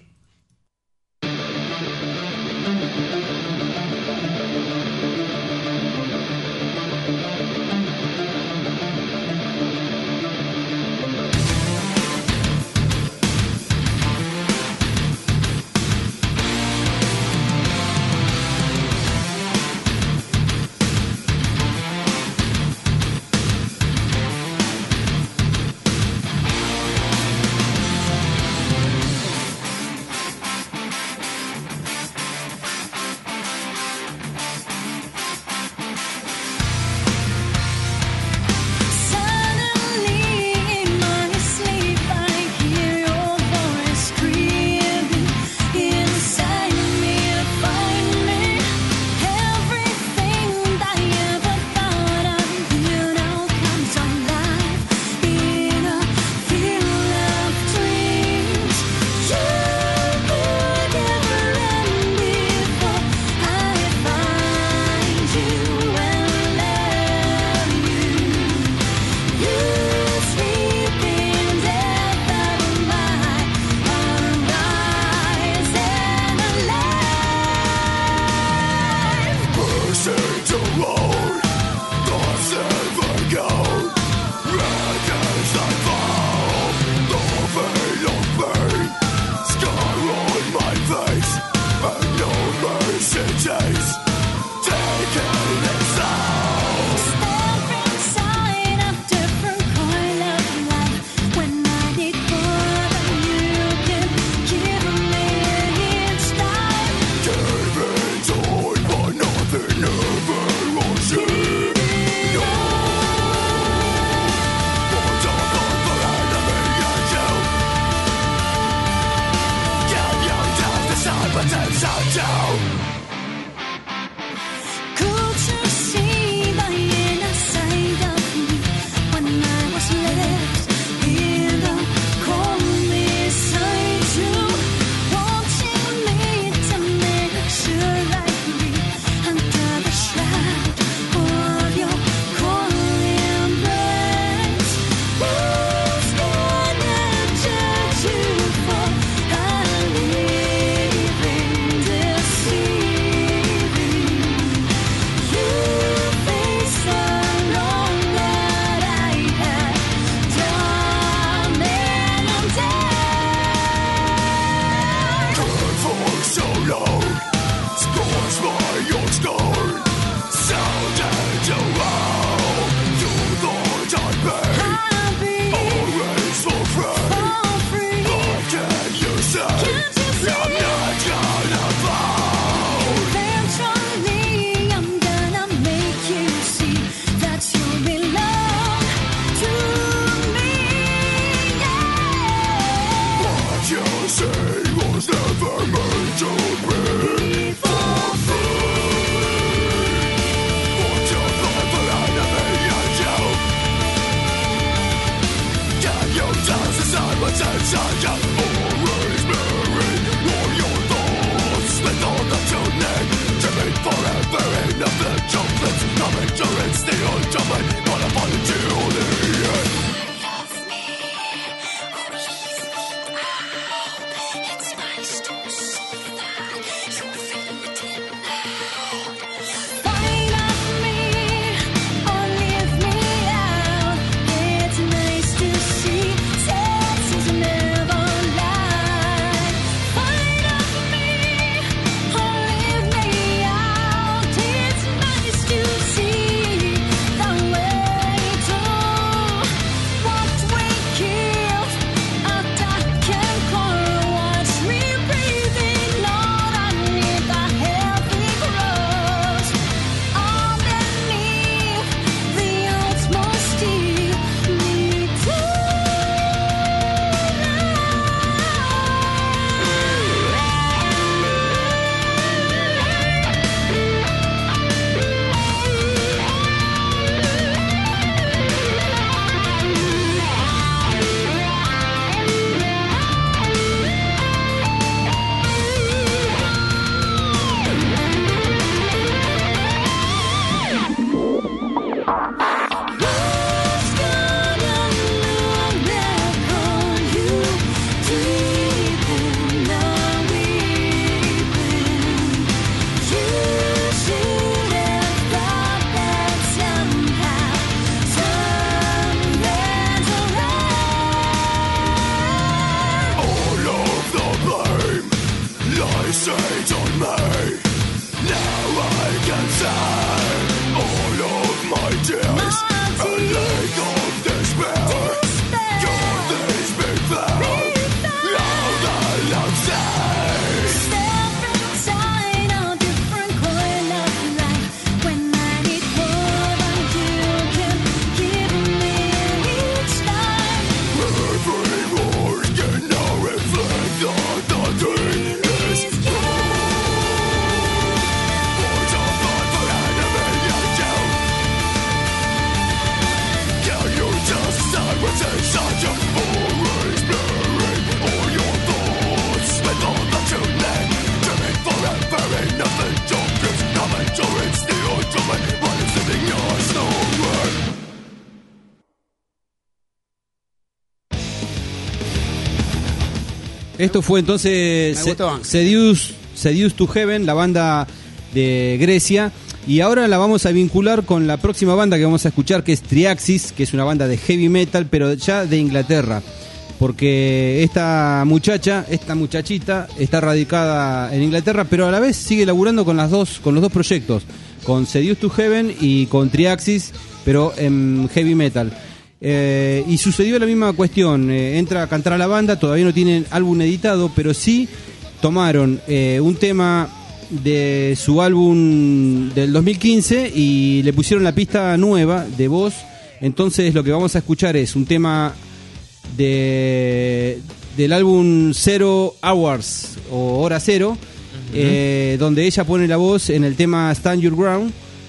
Esto fue entonces Seduce to Heaven, la banda de Grecia. Y ahora la vamos a vincular con la próxima banda que vamos a escuchar, que es Triaxis, que es una banda de heavy metal, pero ya de Inglaterra. Porque esta muchachita, está radicada en Inglaterra, pero a la vez sigue laburando con los dos proyectos, con Seduce to Heaven y con Triaxis, pero en heavy metal. Y sucedió la misma cuestión, entra a cantar a la banda, todavía no tienen álbum editado, pero sí tomaron un tema de su álbum del 2015 y le pusieron la pista nueva de voz. Entonces lo que vamos a escuchar es un tema del álbum Zero Hours o Hora Cero, donde ella pone la voz en el tema Stand Your Ground.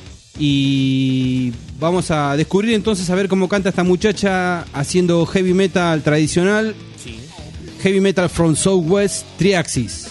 Y vamos a descubrir entonces a ver cómo canta esta muchacha haciendo heavy metal tradicional. Sí. Heavy metal from Southwest, Triaxis.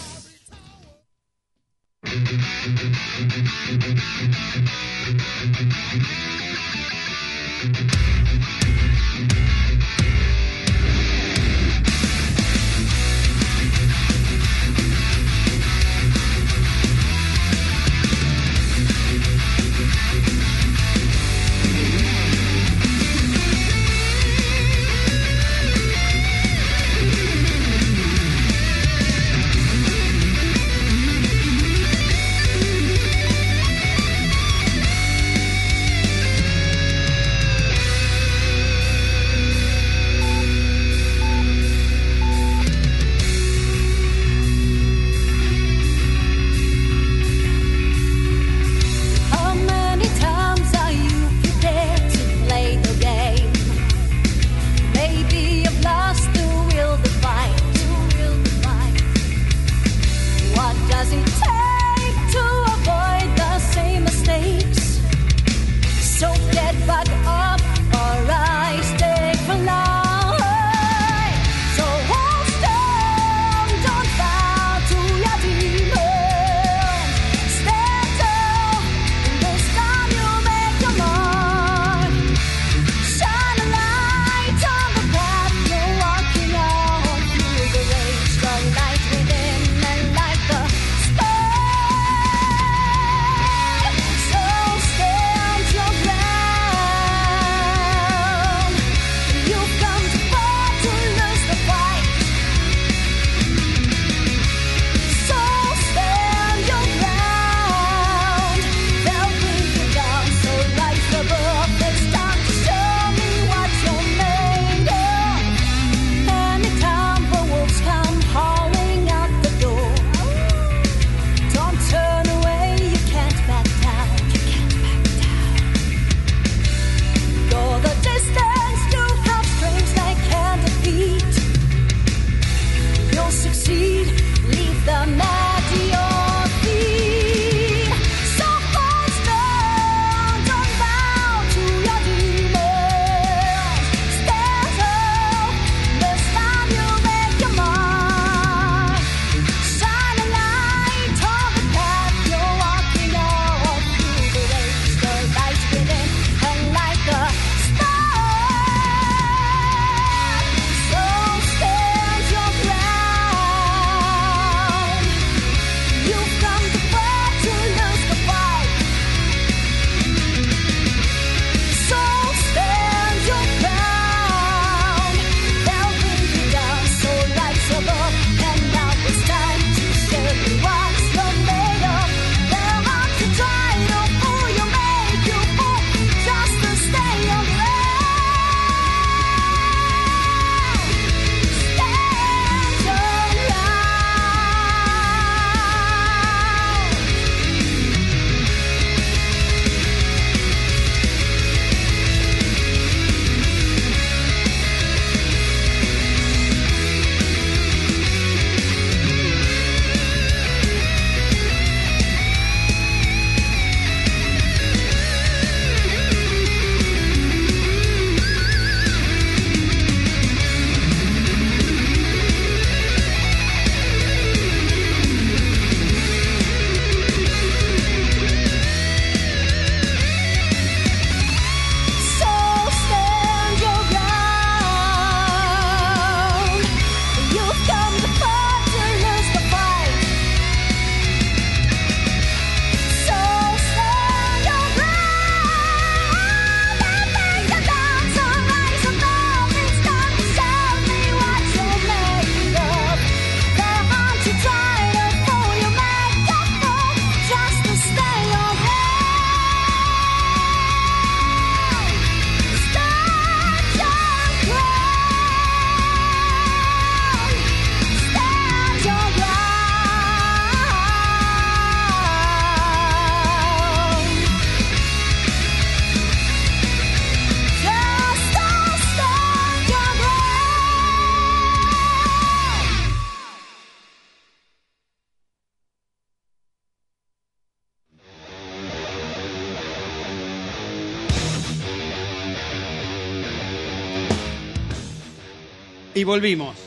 Y volvimos.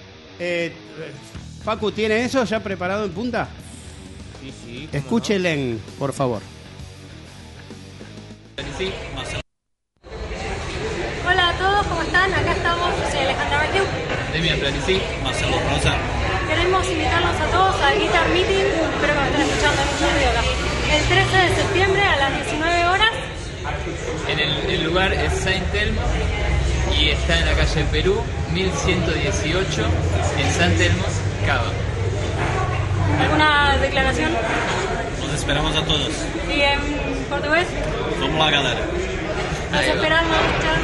Facu, ¿tiene eso ya preparado en punta? Sí, sí. Escúchelen, por favor. Hola a todos, ¿cómo están? Acá estamos, yo soy Alejandra Bertiu. Demian Planicí, Marcelo Rosa. Queremos invitarlos a todos al Guitar Meeting, espero que me estén escuchando, hay mucho ruido acá. El 13 de septiembre a las 19 horas. El lugar es Saint Elmo y está en la calle Perú, 1118, en San Telmo, Cava. ¿Alguna declaración? Los esperamos a todos. ¿Y en portugués? Somos la galera. Los esperamos, chao.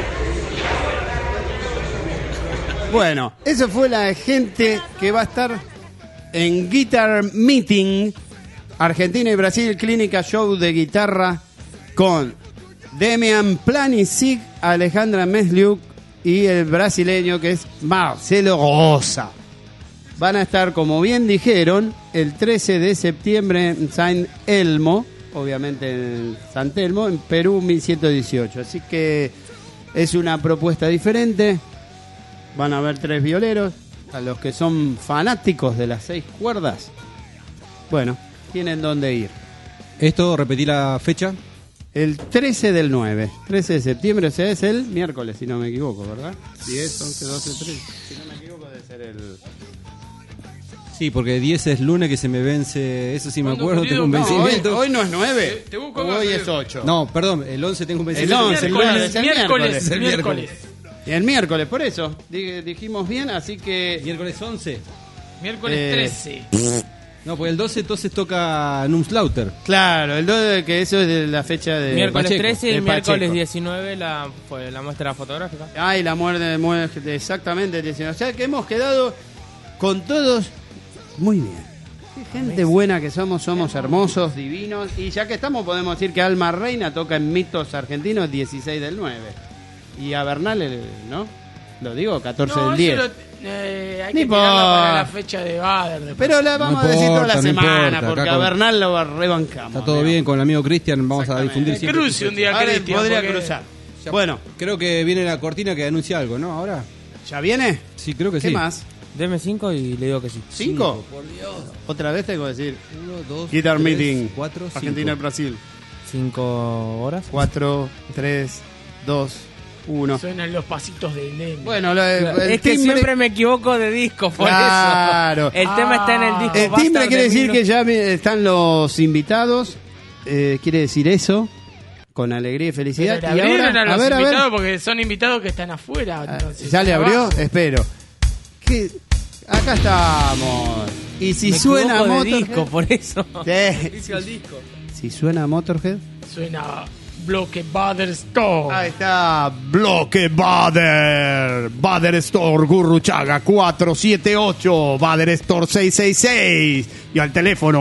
Bueno, eso fue la gente que va a estar en Guitar Meeting, Argentina y Brasil, clínica show de guitarra con Demian Planisic, Alejandra Mesliuk y el brasileño que es Marcelo Rosa. Van a estar, como bien dijeron, el 13 de septiembre en Saint Elmo, obviamente en San Telmo, en Perú 1118. Así que es una propuesta diferente. Van a haber 3 violeros. A los que son fanáticos de las 6 cuerdas, bueno, tienen dónde ir. Esto, repetí la fecha. El 13 del 9, 13 de septiembre, o sea, es el miércoles, si no me equivoco, ¿verdad? 10, 11, 12, 13. Si no me equivoco, debe ser el... Sí, porque 10 es lunes que se me vence, eso sí me acuerdo, tengo un vencimiento. Hoy no es 9, hoy es 8. No, perdón, el 11 tengo un vencimiento. El 11, el miércoles. El miércoles. Y el miércoles, por eso, dijimos bien, así que... ¿Miércoles 11? Miércoles 13. No, pues el 12 entonces toca Numslaughter. Claro, el 12, que eso es de la fecha de Miércoles Pacheco, 13 y de miércoles Pacheco. 19 fue la muestra fotográfica. Ay, la muerte, exactamente, 19. O sea que hemos quedado con todos muy bien. Qué gente buena que somos hermosos, divinos. Y ya que estamos, podemos decir que Alma Reina toca en Mitos Argentinos 16 del 9. Y a Bernal, ¿no? Lo digo, 14 del 10. Hay que tirarlo para la fecha de Bader. Después. Pero la vamos No a decir toda la importa, no semana, importa. porque Acá a con- Bernal lo rebancamos. Está todo bien con el amigo Cristian, vamos a difundir Que siempre. cruce un día Ahora Cristian. podría porque- cruzar. Ya- Bueno, Creo que viene la cortina que anuncia algo, ¿no? Ahora. ¿ya viene? Sí, creo que ¿Qué sí. más? Deme 5 y le digo que sí. ¿5? Otra vez tengo que decir. 1, 2, Guitar Meeting, 4, 5. Argentina y Brasil. 5 horas. 4, 3, 2, 1. Suenan los pasitos de Lemmy. Bueno, el Es que timbre- siempre me equivoco de disco, por Claro. eso. El tema está en el disco. El Bastard timbre quiere de decir 1900. que ya están los invitados. Quiere decir eso. Con alegría y felicidad. Pero Y le abrieron ahora, a los a ver. invitados porque son invitados que están afuera. entonces, ¿Ya le abrió? abajo. Espero. ¿Qué? Acá estamos. Y si Me suena equivoco de Motorhead. disco, por eso. Sí. Dice al disco. Si suena Motorhead. Suena Bloque Bader Store. Ahí está. Bloque Bader. Bader Store Gurruchaga 478. Bader Store 666. Y al teléfono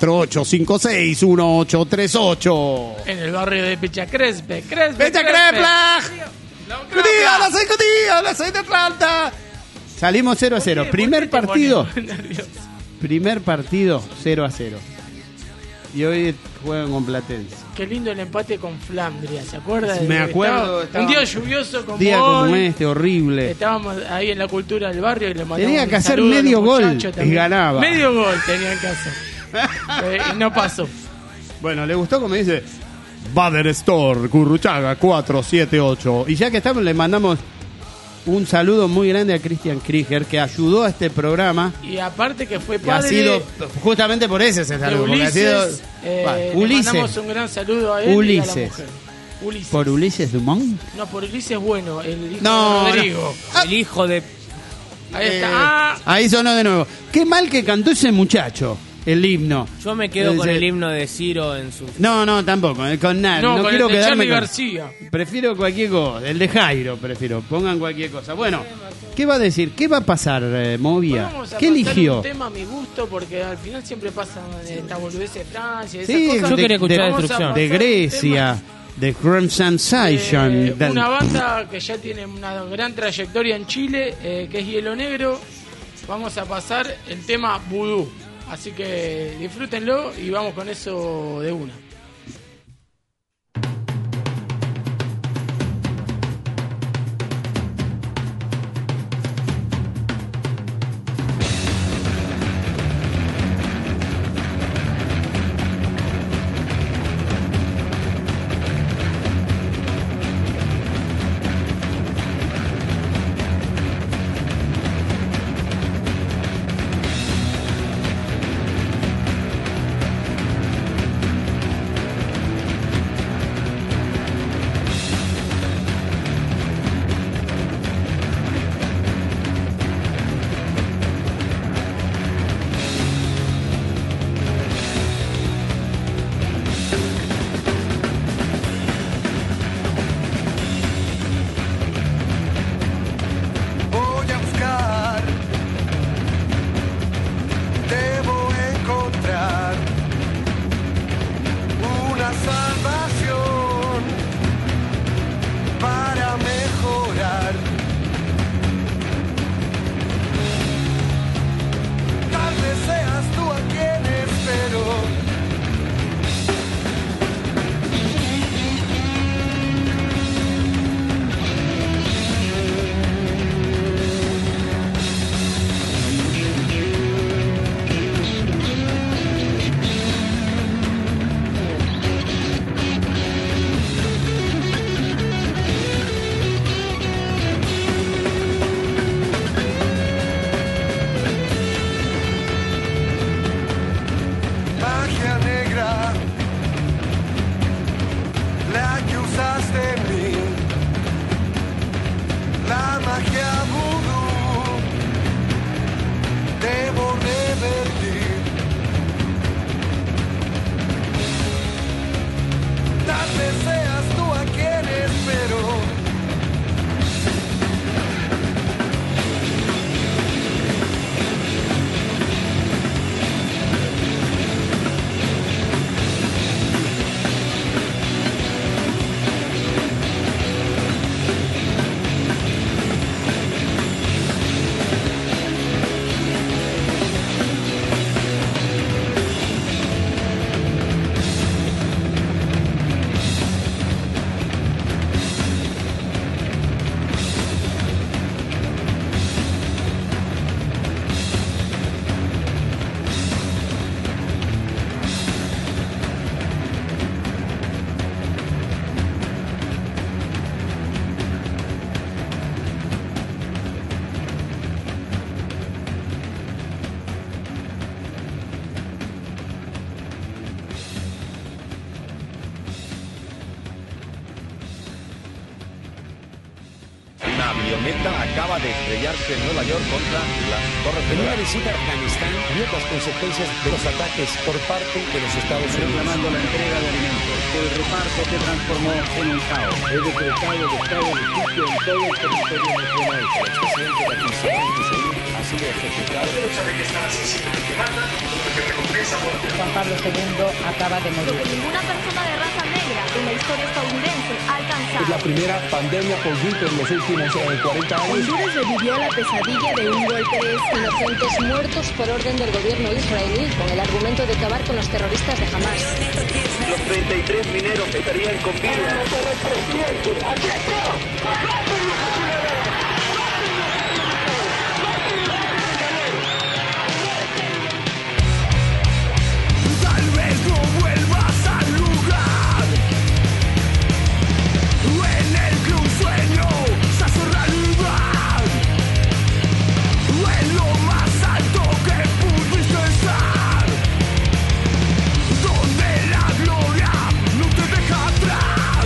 4856-1838. En el barrio de Pecha Crespe. Crespe. ¡Pecha Crepla! ¡Judía, la soy judía, la soy de Atlanta! Salimos 0-0. Primer partido. Primer partido 0-0. Y hoy juegan con Platense. Qué lindo el empate con Flandria, ¿se acuerda? Me acuerdo. Un día lluvioso como Día hoy. como este, horrible. Estábamos ahí en la cultura del barrio y le mandamos Tenía que un hacer saludo a los medio gol muchachos y también. ganaba. Medio gol tenían que hacer. Y no pasó. Bueno, ¿le gustó como dice? Bader Store, Gurruchaga 478. Y ya que estamos, le mandamos un saludo muy grande a Christian Krieger, que ayudó a este programa. Y aparte que fue Que ha padre sido, justamente por ese de saludo. Porque ha sido, Ulises. Vale, Le Ulises. mandamos un gran saludo a él y a la Ulises. mujer. Ulises. ¿Por Ulises Dumont? No, por Ulises bueno, el hijo No, de Rodrigo. El hijo de... Ahí está. Ahí sonó de nuevo. Qué mal que cantó ese muchacho, el himno. Yo me quedo con Ese- el himno de Ciro en su... No, tampoco, con nada. No, No, con quiero el de quedarme Charly con... García. Prefiero cualquier cosa. El de Jairo prefiero. Pongan cualquier cosa. Bueno, ¿qué va a decir? ¿Qué va a pasar, Movia? Vamos a ¿Qué pasar eligió? un tema a mi gusto porque al final siempre pasan esta boludez de Francia, esas Sí, cosas. Yo quería escuchar Vamos a Destrucción. pasar de un Grecia, de Crimson Sensation. tema, una banda que ya tiene una gran trayectoria en Chile, que es Hielo Negro. Vamos a pasar el tema Vudú. Así que disfrútenlo y vamos con eso de una. avioneta acaba de estrellarse en Nueva York contra las Torres Gemelas. En una visita a Afganistán y otras consecuencias de los ataques por parte de los Estados Unidos. Reclamando la entrega de alimentos. El reparto se transformó en un caos. Es decretado el estado de sitio en todo el territorio nacional. El expresidente de Pakistán, Hussein, ha sido ejecutado. Pero sabe que están asesinados, que matan, que recompensa por... Juan Pablo II acaba de morir. Ninguna persona de raza negra en la historia estadounidense ha alcanzado. Es la primera pandemia por gripe en los últimos 40 años. Honduras revivió la pesadilla de un golpe de inocentes muertos por orden del gobierno israelí con el argumento de acabar con los terroristas de Hamas. Los 33 mineros estarían con vida. Tal vez no vuelvas al lugar. En el que un sueño se hace realidad. En lo más alto que pudiste estar. Donde la gloria no te deja atrás.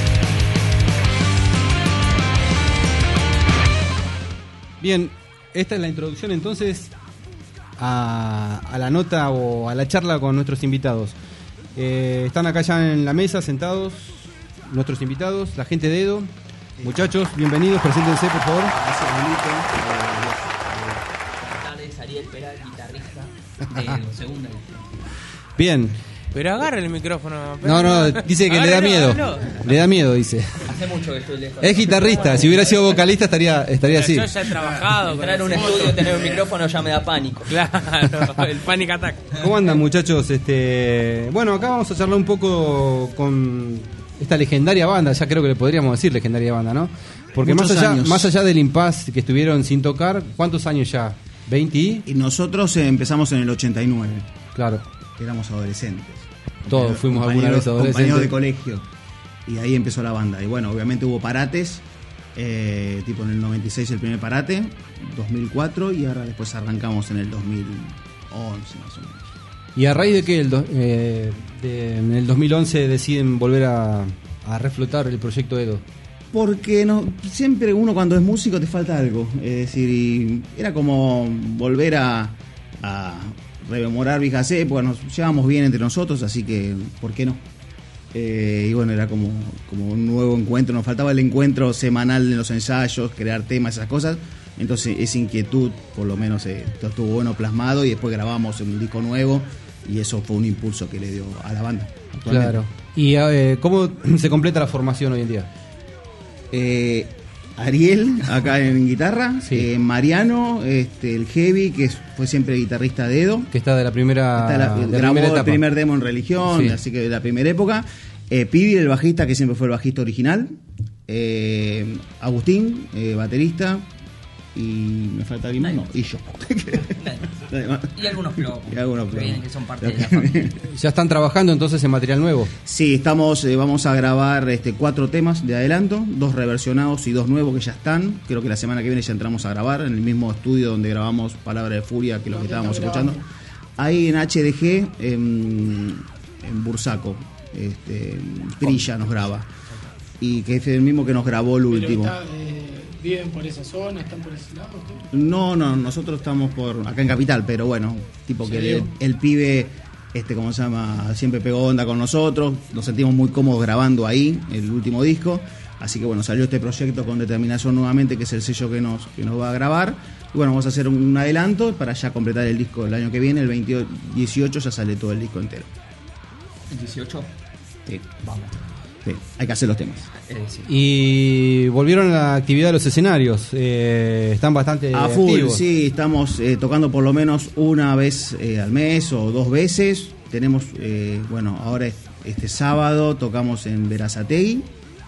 Bien, esta es la introducción entonces a la nota o a la charla con nuestros invitados. Están acá ya en la mesa sentados nuestros invitados, la gente de Edo. Muchachos, bienvenidos, preséntense por favor. Gracias, Buenas tardes, Ariel Peral, guitarrista de segunda. Bien. Pero agarra el micrófono. No, dice que le da miedo. Le da miedo, dice. Hace mucho que estoy lejos. Es guitarrista, si hubiera sido vocalista estaría así. Yo ya he trabajado. Entrar en un estudio, tener un micrófono ya me da pánico. Claro, el panic attack. ¿Cómo andan, muchachos? Bueno, acá vamos a charlar un poco con esta legendaria banda, ya creo que le podríamos decir legendaria banda, ¿no? Porque más allá del impasse que estuvieron sin tocar, ¿cuántos años ya? ¿20? Y nosotros empezamos en el 89. Claro. Éramos adolescentes. Todos fuimos alguna vez adolescentes. Compañeros de colegio. Y ahí empezó la banda. Y bueno, obviamente hubo parates. Tipo en el 96 el primer parate, 2004 y ahora después arrancamos en el 2011 más o menos. ¿Y a raíz de qué en el 2011 deciden volver a reflotar el proyecto Edo? Porque siempre uno cuando es músico te falta algo. Es decir, y era como volver a rememorar viejas épocas. Nos llevamos bien entre nosotros, así que ¿por qué no? Y bueno, era como un nuevo encuentro. Nos faltaba el encuentro semanal en los ensayos, crear temas, esas cosas. Entonces esa inquietud por lo menos estuvo bueno plasmado y después grabamos un disco nuevo y eso fue un impulso que le dio a la banda. Claro. ¿Y cómo se completa la formación hoy en día? Ariel, acá en guitarra, sí. Mariano, el Heavy, que fue siempre guitarrista de Edo. Que está de la primera grabó el primer demo en Religión, sí. Así que de la primera época. Pibi, el bajista, que siempre fue el bajista original. Agustín, baterista. Y me falta alguien más, no, y yo. Y algunos plomos. Que son parte de la familia. ¿Ya están trabajando entonces en material nuevo? Sí, vamos a grabar 4 temas de adelanto, 2 reversionados y 2 nuevos que ya están. Creo que la semana que viene ya entramos a grabar en el mismo estudio donde grabamos Palabra de Furia, que es lo que estábamos escuchando. Ahí en HDG, en Bursaco, Trilla nos graba. Y que es el mismo que nos grabó el último. ¿Viven por esa zona? ¿Están por ese lado? No, nosotros estamos acá en Capital, pero bueno, tipo que el pibe, ¿cómo se llama? Siempre pegó onda con nosotros, nos sentimos muy cómodos grabando ahí el último disco, así que bueno, salió este proyecto con Determinación nuevamente, que es el sello que nos va a grabar, y bueno, vamos a hacer un adelanto para ya completar el disco el año que viene, el 18 ya sale todo el disco entero. ¿El 18? Sí. Vamos. Sí, hay que hacer los temas. Sí. Y volvieron a la actividad de los escenarios. Están bastante a full, activos. Sí, estamos tocando por lo menos una vez al mes o 2 veces. Tenemos, ahora este sábado tocamos en Berazategui.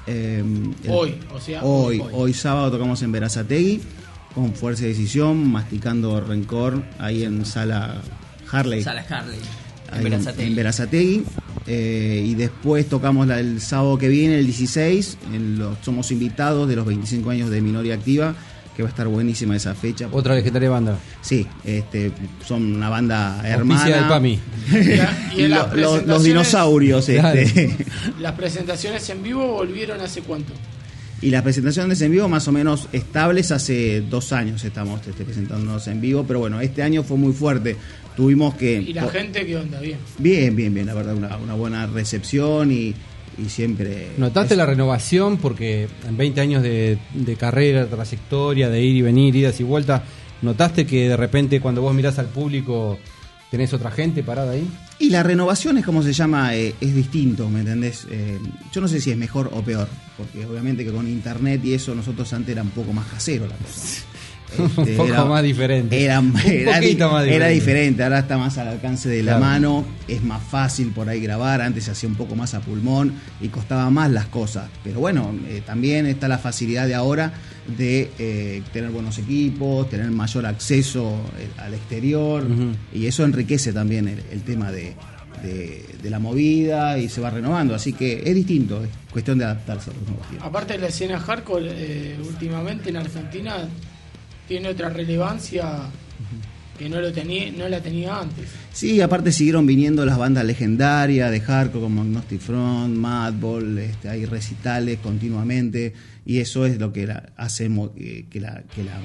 Hoy sábado tocamos en Berazategui con Fuerza y Decisión, Masticando Rencor, ahí en Sala Harley. En Berazategui. Y después tocamos el sábado que viene, el 16, somos invitados de los 25 años de Minoría Activa, que va a estar buenísima esa fecha. Otra legendaria banda. Sí, son una banda hermana. Del PAMI. Y los dinosaurios. ¿Las presentaciones en vivo volvieron hace cuánto? Y las presentaciones en vivo más o menos estables, hace 2 años estamos presentándonos en vivo, pero bueno, este año fue muy fuerte. Tuvimos que... ¿Y la gente qué onda? Bien. Bien, la verdad, una buena recepción y siempre... ¿Notaste la renovación? Porque en 20 años de carrera, trayectoria, de ir y venir, idas y vueltas, ¿notaste que de repente cuando vos mirás al público tenés otra gente parada ahí? Y la renovación es como se llama, es distinto, ¿me entendés? Yo no sé si es mejor o peor, porque obviamente que con internet y eso nosotros antes era un poco más casero la cosa. Un poco más diferente. Era más diferente. Era diferente, ahora está más al alcance de la mano, es más fácil por ahí grabar, antes se hacía un poco más a pulmón y costaba más las cosas. Pero bueno, también está la facilidad de ahora de tener buenos equipos, tener mayor acceso al exterior, y eso enriquece también el tema de la movida y se va renovando, así que es distinto, es cuestión de adaptarse a los nuevos tiempos. Aparte de la escena hardcore, últimamente en Argentina tiene otra relevancia que no la tenía antes. Sí, aparte siguieron viniendo las bandas legendarias de hardcore como Agnostic Front, Madball, hay recitales continuamente y eso es lo que hace que la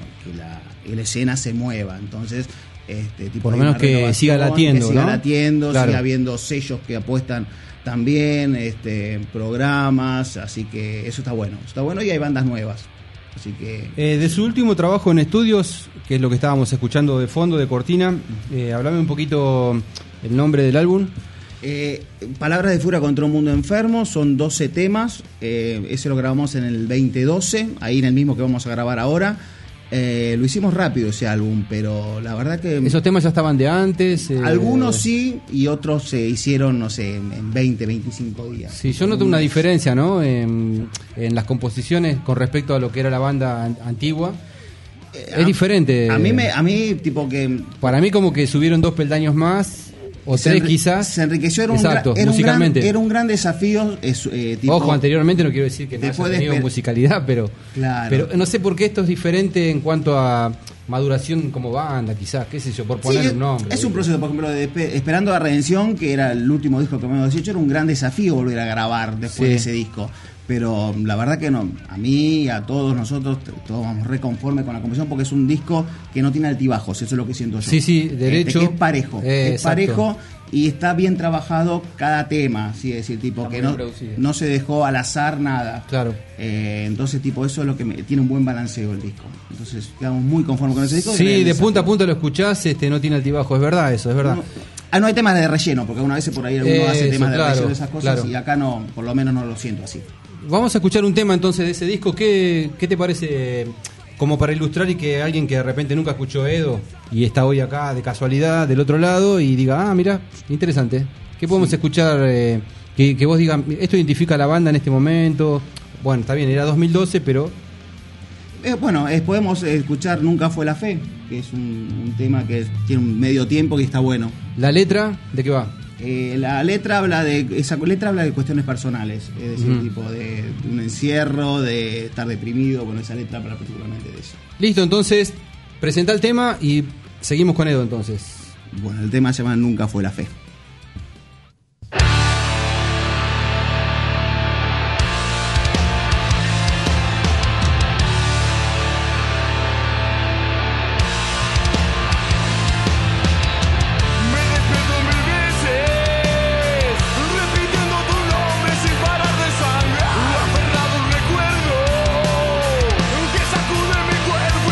escena se mueva. Entonces, por lo menos que siga latiendo, claro. Siga habiendo sellos que apuestan también, programas, así que eso está bueno y hay bandas nuevas. Así que... de su último trabajo en estudios, que es lo que estábamos escuchando de fondo, de cortina, hablame un poquito el nombre del álbum. Palabras de Furia contra un mundo enfermo, son 12 temas, ese lo grabamos en el 2012, ahí en el mismo que vamos a grabar ahora. Lo hicimos rápido ese álbum, pero la verdad que... ¿Esos temas ya estaban de antes? Algunos sí, y otros se hicieron, no sé, en 20, 25 días. Sí, yo noto una diferencia, ¿no? En las composiciones con respecto a lo que era la banda antigua. Es diferente. A mí, tipo que... Para mí como que subieron 2 peldaños más... O 3 quizás. Se enriqueció, musicalmente. Era un gran desafío. Ojo, anteriormente no quiero decir que no haya tenido musicalidad, pero no sé por qué esto es diferente en cuanto a maduración como banda, quizás, qué sé yo, por poner un nombre. Es un proceso, por ejemplo, de Esperando la Redención, que era el último disco que me habíamos hecho, era un gran desafío volver a grabar después de ese disco. Pero la verdad que no, a mí, a todos nosotros, todos vamos reconformes con la composición porque es un disco que no tiene altibajos, eso es lo que siento yo. Sí, derecho. Que es parejo, parejo y está bien trabajado cada tema, ¿sí? Es decir, tipo está que no se dejó al azar nada. Claro. Entonces, tipo, eso es lo que tiene un buen balanceo el disco. Entonces, quedamos muy conformes con ese disco. Sí, de punta a punta lo escuchás, no tiene altibajos, es verdad eso, es verdad. No hay temas de relleno, porque una vez por ahí alguno hace temas de relleno de esas cosas y acá no, por lo menos no lo siento así. Vamos a escuchar un tema entonces de ese disco. ¿Qué te parece como para ilustrar y que alguien que de repente nunca escuchó Edo y está hoy acá de casualidad del otro lado y diga, mira, interesante? ¿Qué podemos escuchar que vos digas, esto identifica a la banda en este momento? Bueno, está bien, era 2012, pero... podemos escuchar Nunca Fue la Fe, que es un tema que tiene un medio tiempo y está bueno. ¿La letra de qué va? La letra habla de cuestiones personales, es decir, tipo de un encierro, de estar deprimido. Bueno, esa letra habla particularmente de eso. Listo, entonces presenta el tema y seguimos con Edo entonces. Bueno, el tema se llama Nunca Fue la Fe.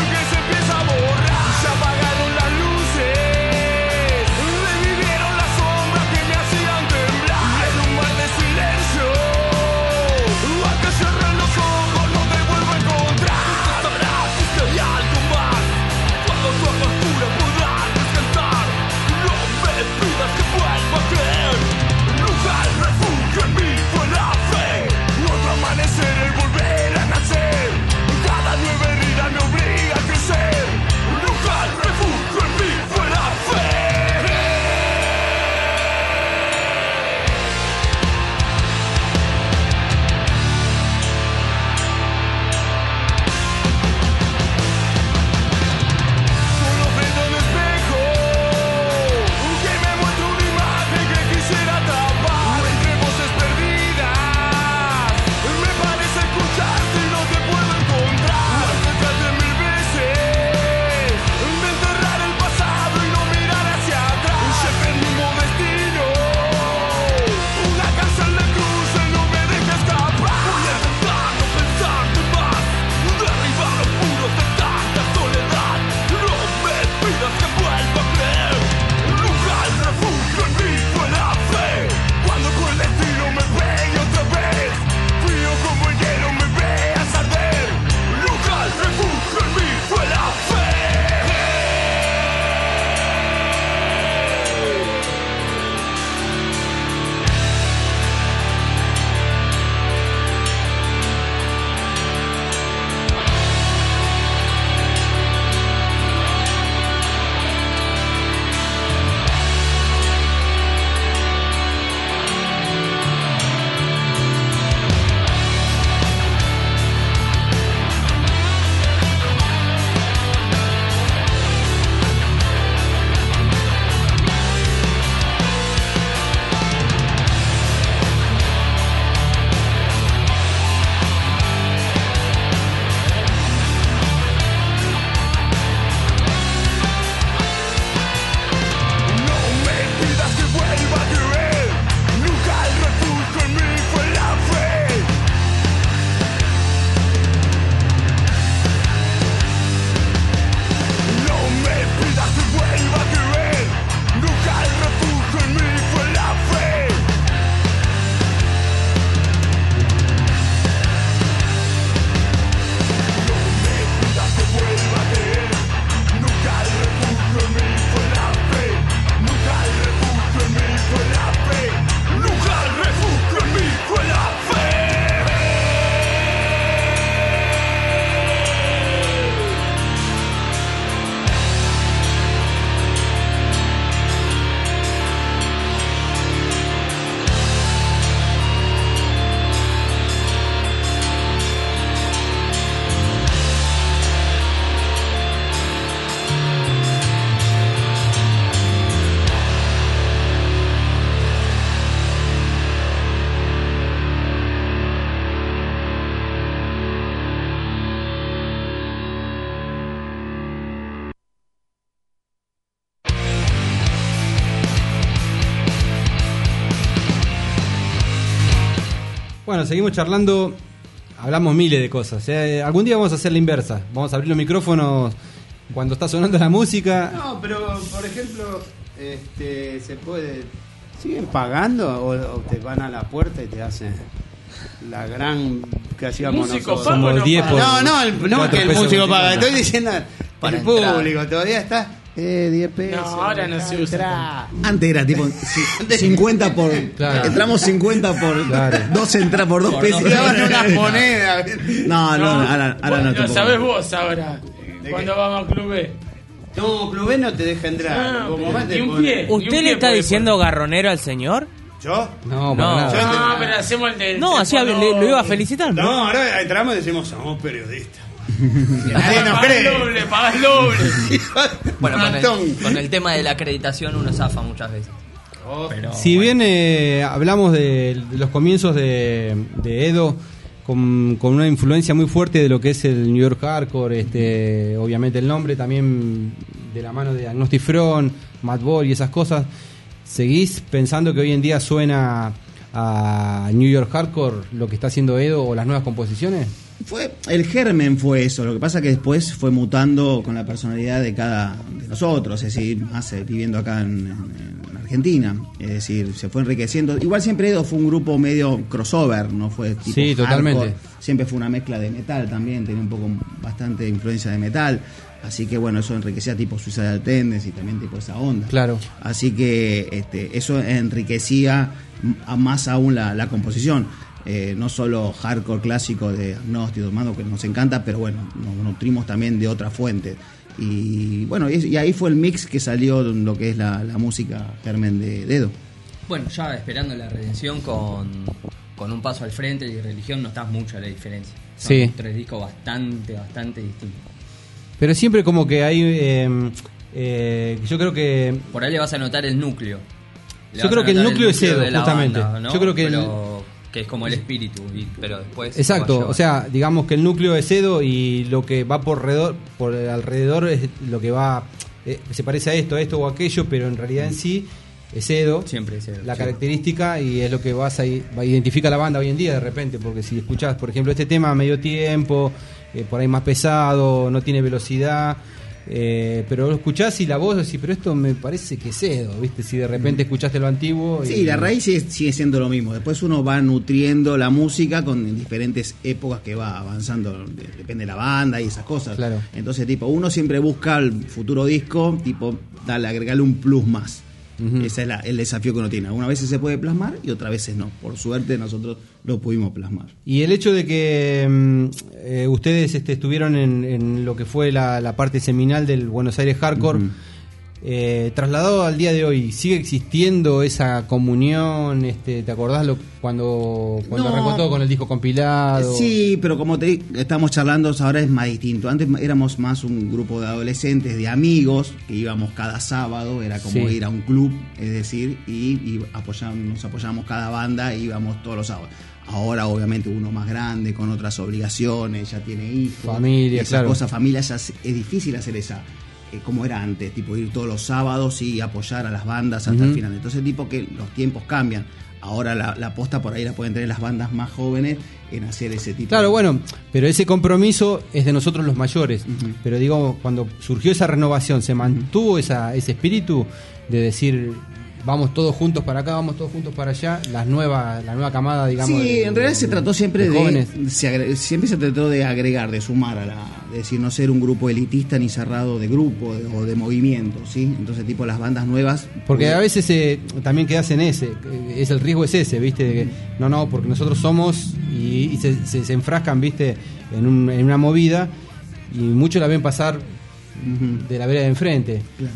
Se apagaron las luces, revivieron las Bueno, seguimos charlando, hablamos miles de cosas. Algún día vamos a hacer la inversa, vamos a abrir los micrófonos cuando está sonando la música. No, pero por ejemplo, se puede... ¿Siguen pagando o te van a la puerta y te hacen la gran que hacíamos nosotros? Somos 10 por no que el músico paga, estoy diciendo para el público, todavía está 10 pesos. No, ahora no se usa. Antes era tipo 50 por... Claro. Entramos 50 por... Claro. 2 entra por 2 pesos. Daban unas monedas. No, ahora no. Lo sabés vos ahora, cuando vamos a Club B. No, Club B no te deja entrar. Ni un pie. ¿Usted le está diciendo garronero al señor? ¿Yo? No, No, pero hacemos el del... No, así lo iba a felicitar. No, ahora entramos y decimos, somos periodistas. Nadie nos cree. Pagás doble. Bueno, con el tema de la acreditación uno zafa muchas veces. Pero, si bien hablamos de los comienzos de Edo con una influencia muy fuerte de lo que es el New York Hardcore, obviamente el nombre también de la mano de Agnostic Front, Madball y esas cosas, ¿seguís pensando que hoy en día suena a New York Hardcore lo que está haciendo Edo o las nuevas composiciones? El germen fue eso, lo que pasa que después fue mutando con la personalidad de cada de nosotros, es decir, más viviendo acá en Argentina, es decir, se fue enriqueciendo. Igual siempre Edo fue un grupo medio crossover, no fue tipo sí, totalmente. hardcore. Siempre fue una mezcla de metal también, tenía un poco bastante influencia de metal, así que bueno, eso enriquecía tipo Suicidal Tendency y también tipo esa onda. Claro. Así que eso enriquecía más aún la composición. No solo hardcore clásico de Agnostic, Mando, que nos encanta, pero bueno, nos nutrimos también de otras fuentes. Y bueno, y ahí fue el mix que salió lo que es la música germen de Edo. Bueno, ya esperando la redención con un paso al frente y religión, no está mucha la diferencia. Son sí. 3 discos bastante distintos. Pero siempre como que hay... yo creo que... Por ahí le vas a notar el núcleo. Yo creo que el núcleo es Edo, justamente. Banda, ¿no? Yo creo que que es como el espíritu, pero después... Exacto, o sea, digamos que el núcleo es Edo y lo que va por alrededor es lo que va... se parece a esto o aquello, pero en realidad en sí es Edo. Siempre es Edo. La característica y es lo que identifica la banda hoy en día de repente, porque si escuchás, por ejemplo, este tema a medio tiempo, por ahí más pesado, no tiene velocidad... pero lo escuchás y la voz decís, pero esto me parece que es Edo, ¿viste? Si de repente escuchaste lo antiguo. Sí, la raíz sigue siendo lo mismo. Después uno va nutriendo la música con diferentes épocas que va avanzando, depende de la banda y esas cosas. Claro. Entonces, tipo, uno siempre busca el futuro disco, tipo, agregarle un plus más. Uh-huh. Ese es el desafío que uno tiene. Algunas veces se puede plasmar y otras veces no. Por suerte nosotros lo pudimos plasmar. Y el hecho de que ustedes estuvieron en lo que fue la parte seminal del Buenos Aires Hardcore, uh-huh. Trasladado al día de hoy, ¿sigue existiendo esa comunión? ¿Te acordás cuando arrancó todo con el disco compilado? Sí, pero como estamos charlando, ahora es más distinto. Antes éramos más un grupo de adolescentes, de amigos, que íbamos cada sábado, era como ir a un club, es decir, y nos apoyábamos cada banda e íbamos todos los sábados. Ahora obviamente uno más grande, con otras obligaciones, ya tiene hijos, familia, esas claro. cosas, familia, ya es difícil hacer esa, como era antes, tipo ir todos los sábados y apoyar a las bandas hasta el final. Entonces tipo que los tiempos cambian. Ahora la aposta por ahí la pueden tener las bandas más jóvenes en hacer ese tipo. Claro, bueno, pero ese compromiso es de nosotros los mayores. Uh-huh. Pero digo, cuando surgió esa renovación, ¿se mantuvo ese espíritu de decir... vamos todos juntos para acá, vamos todos juntos para allá, la nueva camada, digamos? Sí, en realidad se trató siempre siempre se trató de agregar, de sumar de decir, no ser un grupo elitista ni cerrado de grupo o de movimiento, ¿sí? Entonces, tipo, las bandas nuevas... Porque a veces también quedas en el riesgo es ese, ¿viste? De que, no, porque nosotros somos y se enfrascan, ¿viste? En una movida y muchos la ven pasar de la vereda de enfrente. Claro.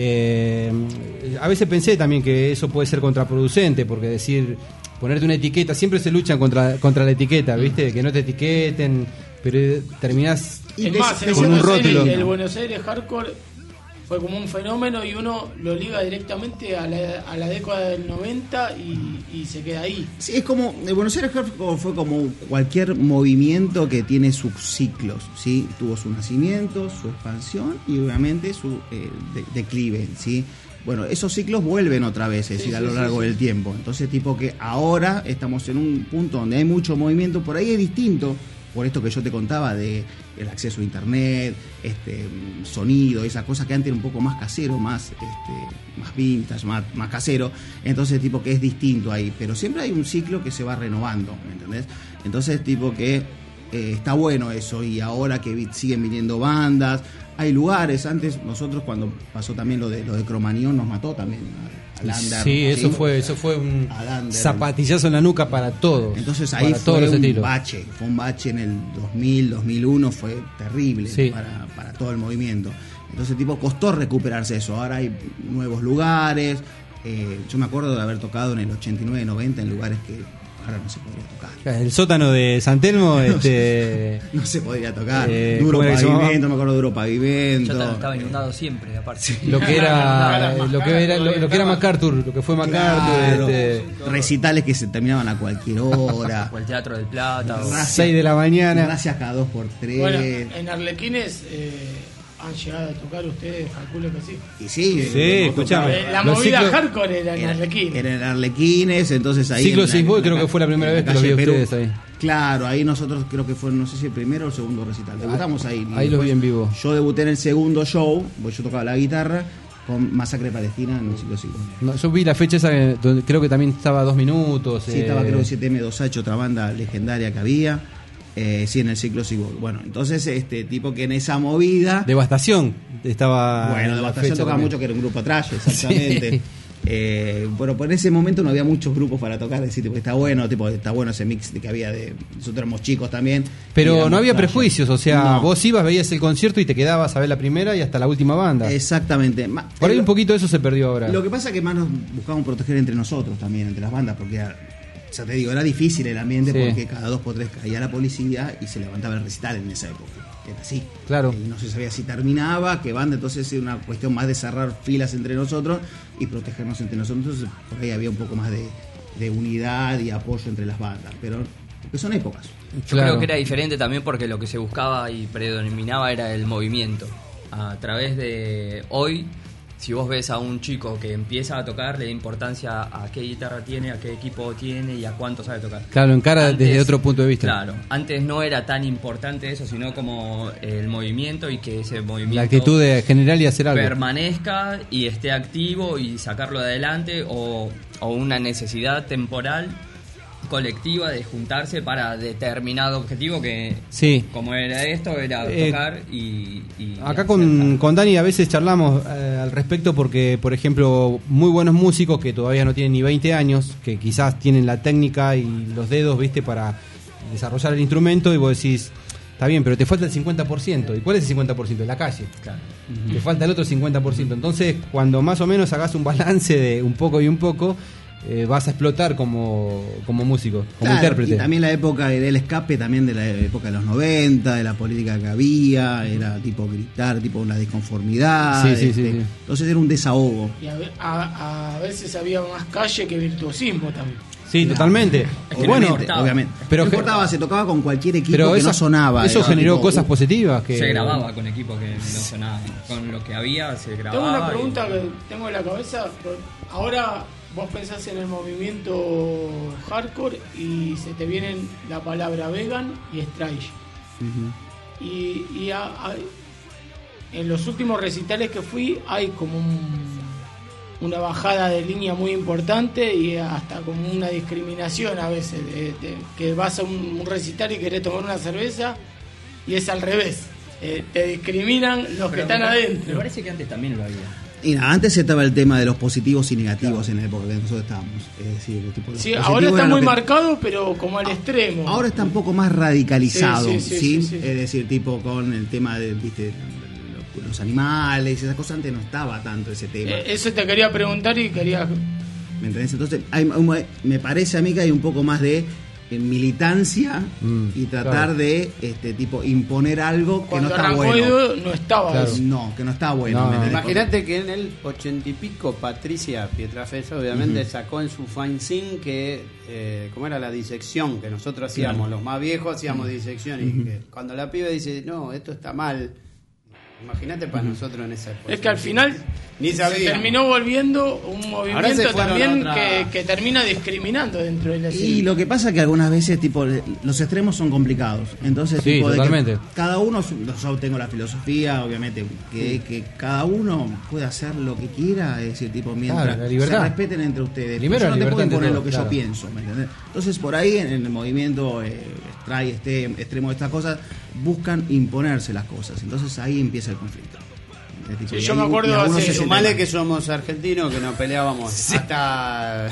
A veces pensé también que eso puede ser contraproducente, porque decir, ponerte una etiqueta, siempre se luchan contra la etiqueta, ¿viste? Que no te etiqueten, pero terminás con un rótulo. El Buenos Aires Hardcore fue como un fenómeno y uno lo liga directamente a la década del 90 y se queda ahí. Sí, es como, el Buenos Aires Hardcore fue como cualquier movimiento que tiene sus ciclos, ¿sí? Tuvo su nacimiento, su expansión y obviamente su declive, ¿sí? Bueno, esos ciclos vuelven otra vez, es decir, a lo largo del tiempo. Entonces, tipo que ahora estamos en un punto donde hay mucho movimiento, por ahí es distinto, por esto que yo te contaba de el acceso a internet, sonido, esas cosas que antes era un poco más casero, más vintage, más casero. Entonces, tipo que es distinto ahí, pero siempre hay un ciclo que se va renovando, ¿me entendés? Entonces, tipo que está bueno eso, y ahora que siguen viniendo bandas, hay lugares. Antes nosotros, cuando pasó también lo de Cromañón, nos mató también al Under. Sí, eso fue un zapatillazo en la nuca para todos. Entonces ahí fue un bache en el 2000, 2001, fue terrible para todo el movimiento. Entonces tipo costó recuperarse eso. Ahora hay nuevos lugares. Yo me acuerdo de haber tocado en el 89, 90 en lugares que ahora no se podría tocar. El sótano de San Telmo no se podría tocar. Duro Pavimento, me acuerdo de Duro Pavimento. Yo estaba inundado siempre, aparte. Lo que era MacArthur, lo que fue MacArthur. Claro. Recitales que se terminaban a cualquier hora. O el Teatro del Plata. 6 de la mañana. Gracias cada 2x3. Bueno, en Arlequines han llegado a tocar ustedes, calculo que sí. Y sí, escuchame. La movida hardcore era en Arlequines. Era en Arlequines, entonces ahí. Ciclo 6 Boy creo que fue la primera vez que los vi a ustedes ahí. Claro, ahí nosotros creo que fue, no sé si el primero o el segundo recital. Debutamos ahí. Ahí los vi en vivo. Yo debuté en el segundo show, porque yo tocaba la guitarra, con Masacre Palestina en el Ciclo 6 Boy. No, yo vi la fecha esa donde creo que también estaba 2 minutos. Sí, estaba creo que 7M2H, otra banda legendaria que había. Sí, en el Ciclo 6 Boy. Bueno, entonces tipo que en esa movida Devastación estaba. Bueno, Devastación tocaba mucho, que era un grupo trash, exactamente. Bueno, por ese momento no había muchos grupos para tocar, es decir, está bueno ese mix de que había de. Nosotros éramos chicos también. Pero no había prejuicios, o sea, vos ibas, veías el concierto y te quedabas a ver la primera y hasta la última banda. Exactamente. Por ahí un poquito de eso se perdió ahora. Lo que pasa es que más nos buscábamos proteger entre nosotros también, entre las bandas, porque ya te digo, era difícil el ambiente porque cada 2x3 caía la policía y se levantaba el recital en esa época. Era así. Claro. Y no se sabía si terminaba, qué banda, entonces era una cuestión más de cerrar filas entre nosotros y protegernos entre nosotros. Entonces, por ahí había un poco más de unidad y apoyo entre las bandas, pero porque son épocas. Yo creo que era diferente también porque lo que se buscaba y predominaba era el movimiento. A través de hoy, si vos ves a un chico que empieza a tocar, le da importancia a qué guitarra tiene, a qué equipo tiene y a cuánto sabe tocar. Claro, encara desde otro punto de vista. Claro, antes no era tan importante eso, sino como el movimiento y que ese movimiento... La actitud de general y hacer algo. Permanezca y esté activo y sacarlo adelante o una necesidad temporal colectiva de juntarse para determinado objetivo que como era esto, era tocar y acá con Dani a veces charlamos al respecto porque, por ejemplo, muy buenos músicos que todavía no tienen ni 20 años, que quizás tienen la técnica y los dedos, viste, para desarrollar el instrumento, y vos decís, está bien, pero te falta el 50%. ¿Y cuál es el 50%? De la calle. Claro. Te falta el otro 50%. Entonces, cuando más o menos hagas un balance de un poco y un poco, vas a explotar como músico, como intérprete. Y también la época del escape, también de la época de los 90, de la política que había, era tipo gritar, tipo una disconformidad. Entonces era un desahogo. Y a veces había más calle que virtuosismo también. Sí, totalmente. Obviamente. Pero no importaba, se tocaba con cualquier equipo que no sonaba. Eso generó cosas positivas. Que se grababa con equipos que no sonaban. Con lo que había se grababa. Tengo una pregunta que tengo en la cabeza. Ahora vos pensás en el movimiento hardcore y se te vienen la palabra vegan y strange. Y en los últimos recitales que fui hay como una bajada de línea muy importante y hasta como una discriminación a veces, que vas a un recital y querés tomar una cerveza y es al revés, te discriminan los que están adentro. Me parece que antes también lo había. Y antes estaba el tema de los positivos y negativos en la época que nosotros estábamos. Es decir, sí, ahora está muy marcado, pero como al extremo. Ahora está un poco más radicalizado, ¿sí? Es decir, tipo con el tema de, viste, los animales, esas cosas. Antes no estaba tanto ese tema. Eso te quería preguntar y quería... ¿Me entendés? Entonces, me parece a mí que hay un poco más de militancia y tratar de tipo imponer algo que no está bueno. No estaba eso. No, que no está bueno. Imagínate que en el 80 y pico Patricia Pietrafesa obviamente sacó en su fanzine que como era la disección que nosotros hacíamos, los más viejos hacíamos disección y que cuando la piba dice no, esto está mal. Imagínate para nosotros en esa época. Es que al final se terminó volviendo un movimiento también que termina discriminando dentro de la escena. Y lo que pasa es que algunas veces tipo los extremos son complicados. Entonces tipo, totalmente. De que cada uno, yo tengo la filosofía, obviamente, que cada uno puede hacer lo que quiera, es decir, tipo mientras se respeten entre ustedes. Primero, yo no te puedo imponer todo, lo que yo pienso, ¿me entendés? Entonces por ahí en el movimiento extremo de estas cosas buscan imponerse las cosas. Entonces ahí empieza el conflicto. Sí, yo me acuerdo sumale que somos argentinos, que nos peleábamos hasta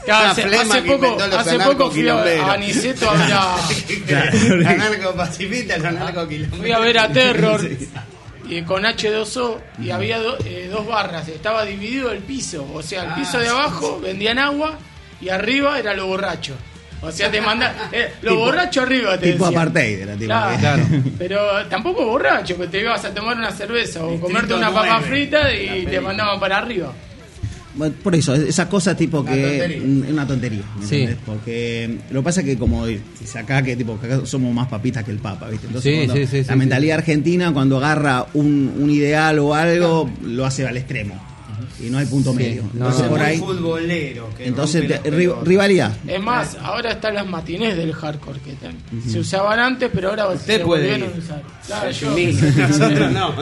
hace poco fui a Niceto a ver anarcopacifista, el anarcoquilombrero. Fui a ver a Terror y con H2O y había dos barras, estaba dividido el piso, o sea, el piso de abajo vendían agua y arriba era lo borracho. O sea, te mandan los borrachos arriba, te tipo decían. apartheid era tipo. Claro. Pero tampoco borracho, que te ibas a tomar una cerveza o comerte una papa frita y te mandaban para arriba. Bueno, por eso, esa cosa tipo que es una tontería, ¿me entiendes? Porque lo que pasa es que como dice acá que tipo que acá somos más papitas que el Papa, ¿viste? Entonces la mentalidad argentina cuando agarra un ideal o algo lo hace al extremo. Y no hay punto medio. Entonces por ahí futbolero que entonces rivalidad. Es más, ahora están las matinés del hardcore que se usaban antes, pero ahora se volvieron a usar. Claro, nosotros no.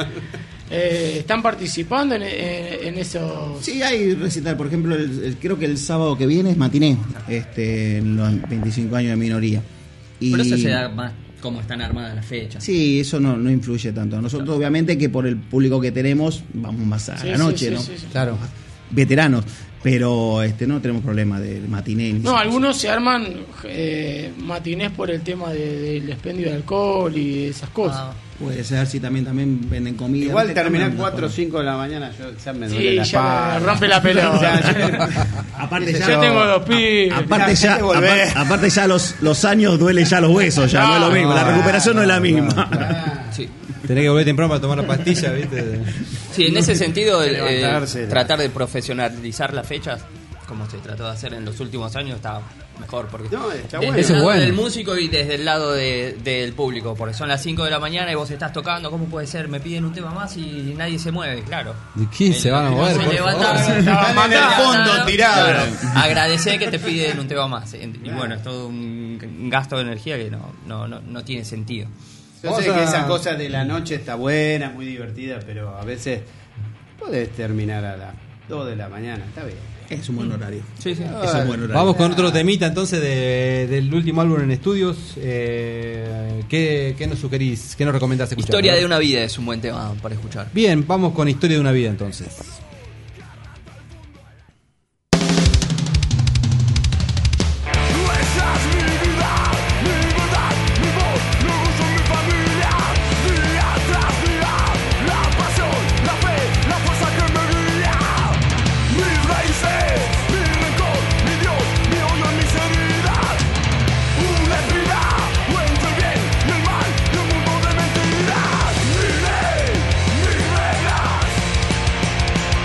¿Están participando en eso? Sí, hay recital. Por ejemplo, creo que el sábado que viene es matiné, en los 25 años de minoría. Pero eso se da más cómo están armadas las fechas. Sí, eso no influye tanto. Nosotros obviamente que por el público que tenemos vamos más a la noche, ¿no? Sí. Claro, veteranos, pero no tenemos problema de matiné. No, algunos se arman matinés por el tema del expendio de alcohol y esas cosas. Puede ser, si también venden comida. Igual terminar 4 o 5 de la mañana, yo ya me duele la espalda. Me rompe la pelota. Aparte ya, yo tengo 2 pibes. Aparte ya los años duelen ya los huesos, ya no es lo mismo. La recuperación no es la misma. Sí. Tenés que volver temprano para tomar la pastilla, ¿viste? Sí, en ese sentido, tratar de profesionalizar las fechas, como se trató de hacer en los últimos años, está mejor. Porque está desde bueno. el lado del músico y desde el lado del público, porque son las 5 de la mañana y vos estás tocando, ¿cómo puede ser? Me piden un tema más y nadie se mueve, claro. ¿De quién se van a mover? Se levantan el fondo tirado. Agradecer que te piden un tema más. Y bueno, es todo un gasto de energía que no tiene sentido. Yo sé que esa cosa de la noche está buena, muy divertida, pero a veces podés terminar a las 2 de la mañana, está bien. Es un buen horario. Sí. Es un buen horario. Vamos con otro temita entonces del último álbum en estudios. ¿Qué nos sugerís? ¿Qué nos recomendás escuchar? Historia de una vida es un buen tema para escuchar. Bien, vamos con Historia de una vida entonces. Mis reglas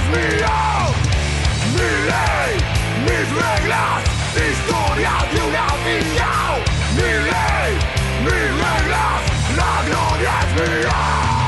mío, mi ley, mis reglas, historia de una vida. Mi ley, mis reglas, la gloria es mía.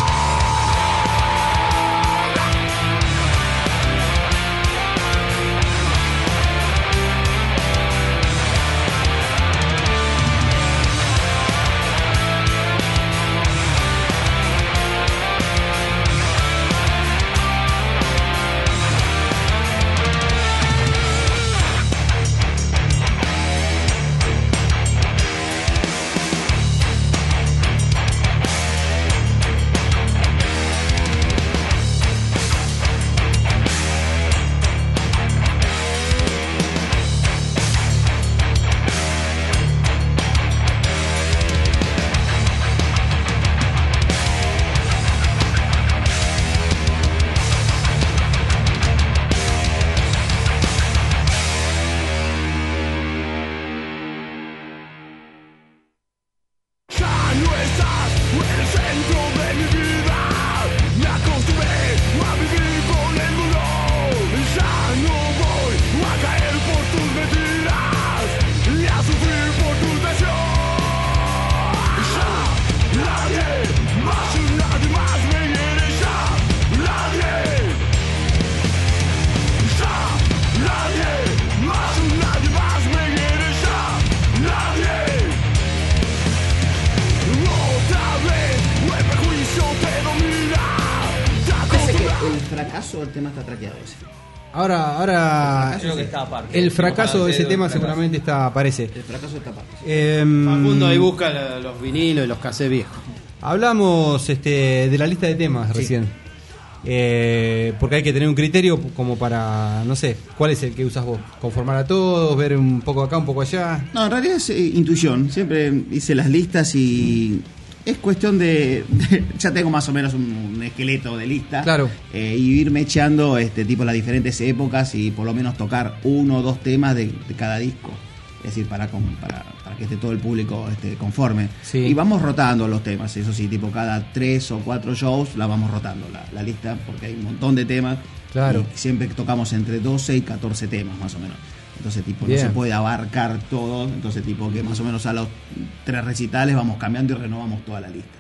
El tema está traqueado ese. Ahora Creo que está aparte. el fracaso de ese tema seguramente aparece. El fracaso está aparte. Facundo ahí busca los vinilos y los cassettes viejos. Hablamos de la lista de temas recién. Porque hay que tener un criterio como para, no sé, ¿cuál es el que usas vos? ¿Conformar a todos? ¿Ver un poco acá, un poco allá? No, en realidad es intuición. Siempre hice las listas y es cuestión de ya tengo más o menos un esqueleto de lista. Claro. Y irme echando tipo las diferentes épocas y por lo menos tocar 1 o 2 temas de cada disco. Es decir, para que esté todo el público conforme. Sí. Y vamos rotando los temas, eso sí, tipo cada 3 o 4 shows la vamos rotando la lista, porque hay un montón de temas. Claro. Y siempre tocamos entre 12 y 14 temas más o menos. Entonces, Bien. no se puede abarcar todo. Entonces, que más o menos a los 3 recitales vamos cambiando y renovamos toda la lista.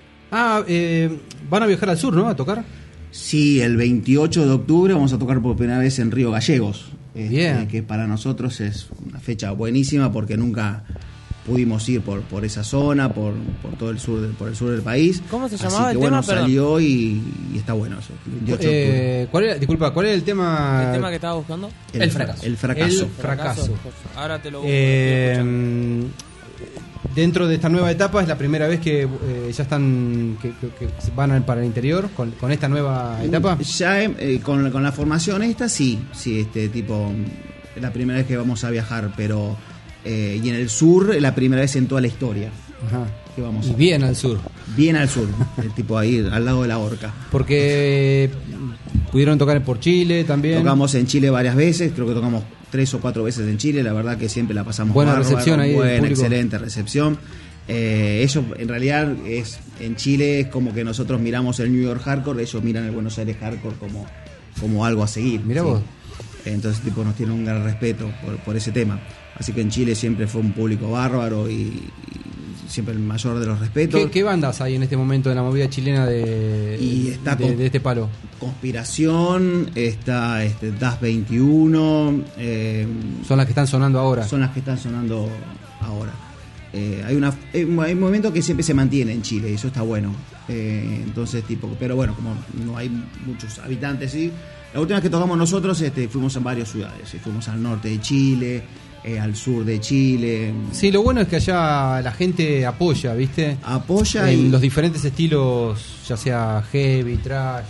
Van a viajar al sur, ¿no? A tocar. Sí, el 28 de octubre vamos a tocar por primera vez en Río Gallegos. Bien. Que para nosotros es una fecha buenísima porque nunca pudimos ir por esa zona, por todo el sur del país. ¿Cómo se Así llamaba que, el bueno, tema? Perdón. salió y está bueno eso. El 28 de octubre. ¿Cuál era el tema? ¿El tema que estaba buscando? El fracaso. El fracaso. Ahora te lo busco. Dentro de esta nueva etapa es la primera vez que ya están que van para el interior con esta nueva etapa. Ya con la formación esta sí, es la primera vez que vamos a viajar, pero y en el sur la primera vez en toda la historia. Ajá. Que vamos Y bien al sur. Bien al sur, ahí al lado de la Horca. Porque pudieron tocar por Chile también. Tocamos en Chile varias veces, creo que tocamos 3 o 4 veces en Chile, la verdad que siempre la pasamos buena bárbaro, recepción ahí, buena, excelente recepción. Eso en realidad es en Chile es como que nosotros miramos el New York Hardcore, ellos miran el Buenos Aires Hardcore como algo a seguir. Mirá vos. Entonces nos tienen un gran respeto por ese tema. Así que en Chile siempre fue un público bárbaro y siempre el mayor de los respetos. ¿Qué bandas hay en este momento de la movida chilena de este palo? Conspiración, está Das 21. Son las que están sonando ahora. Son las que están sonando ahora. Hay un movimiento que siempre se mantiene en Chile y eso está bueno. Entonces, pero bueno, como no hay muchos habitantes, ¿sí? La última vez que tocamos nosotros fuimos en varias ciudades. Fuimos al norte de Chile, al sur de Chile. Sí, lo bueno es que allá la gente apoya, ¿viste? Apoya en y los diferentes estilos, ya sea heavy, trash,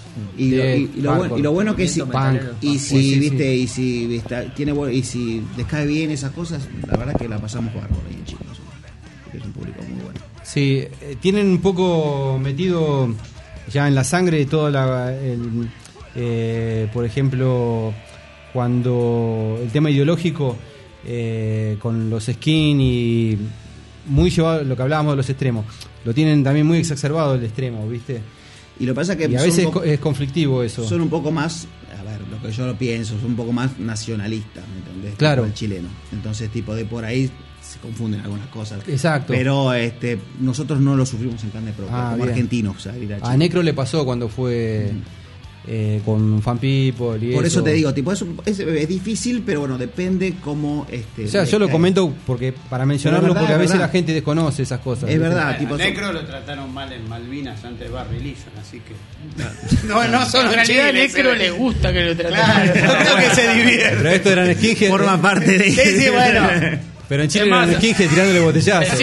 lo bueno que si punk, y si viste y si y si les cae bien esas cosas, la verdad es que la pasamos bárbaro ahí en Chile. Es un público muy bueno. Sí, tienen un poco metido ya en la sangre todo por ejemplo, cuando el tema ideológico con los skin y muy llevado lo que hablábamos de los extremos, lo tienen también muy exacerbado el extremo, ¿viste? Y lo que pasa es que a veces es conflictivo eso. Son un poco más, que yo lo pienso, es un poco más nacionalista, ¿me entendés? Claro. El chileno. Entonces, tipo, de por ahí se confunden algunas cosas. Exacto. Pero nosotros no lo sufrimos en carne propia, como bien. argentinos. O sea, ir a Chile. A Necro le pasó cuando fue con Fan People y por eso te digo, tipo, es difícil, pero bueno, depende cómo... o sea, yo lo comento porque para mencionarlo, verdad, porque a veces verdad. la gente desconoce esas cosas. Es verdad, Tipo, Necro lo trataron mal en Malvinas antes de Barry Leeson, así que... No solo en realidad a Necro le gusta que lo traten mal. Claro, creo que se divierte. Pero esto eran skinhead. Forma parte de... Sí, bueno. Pero en Chile eran skinhead tirándole botellazos.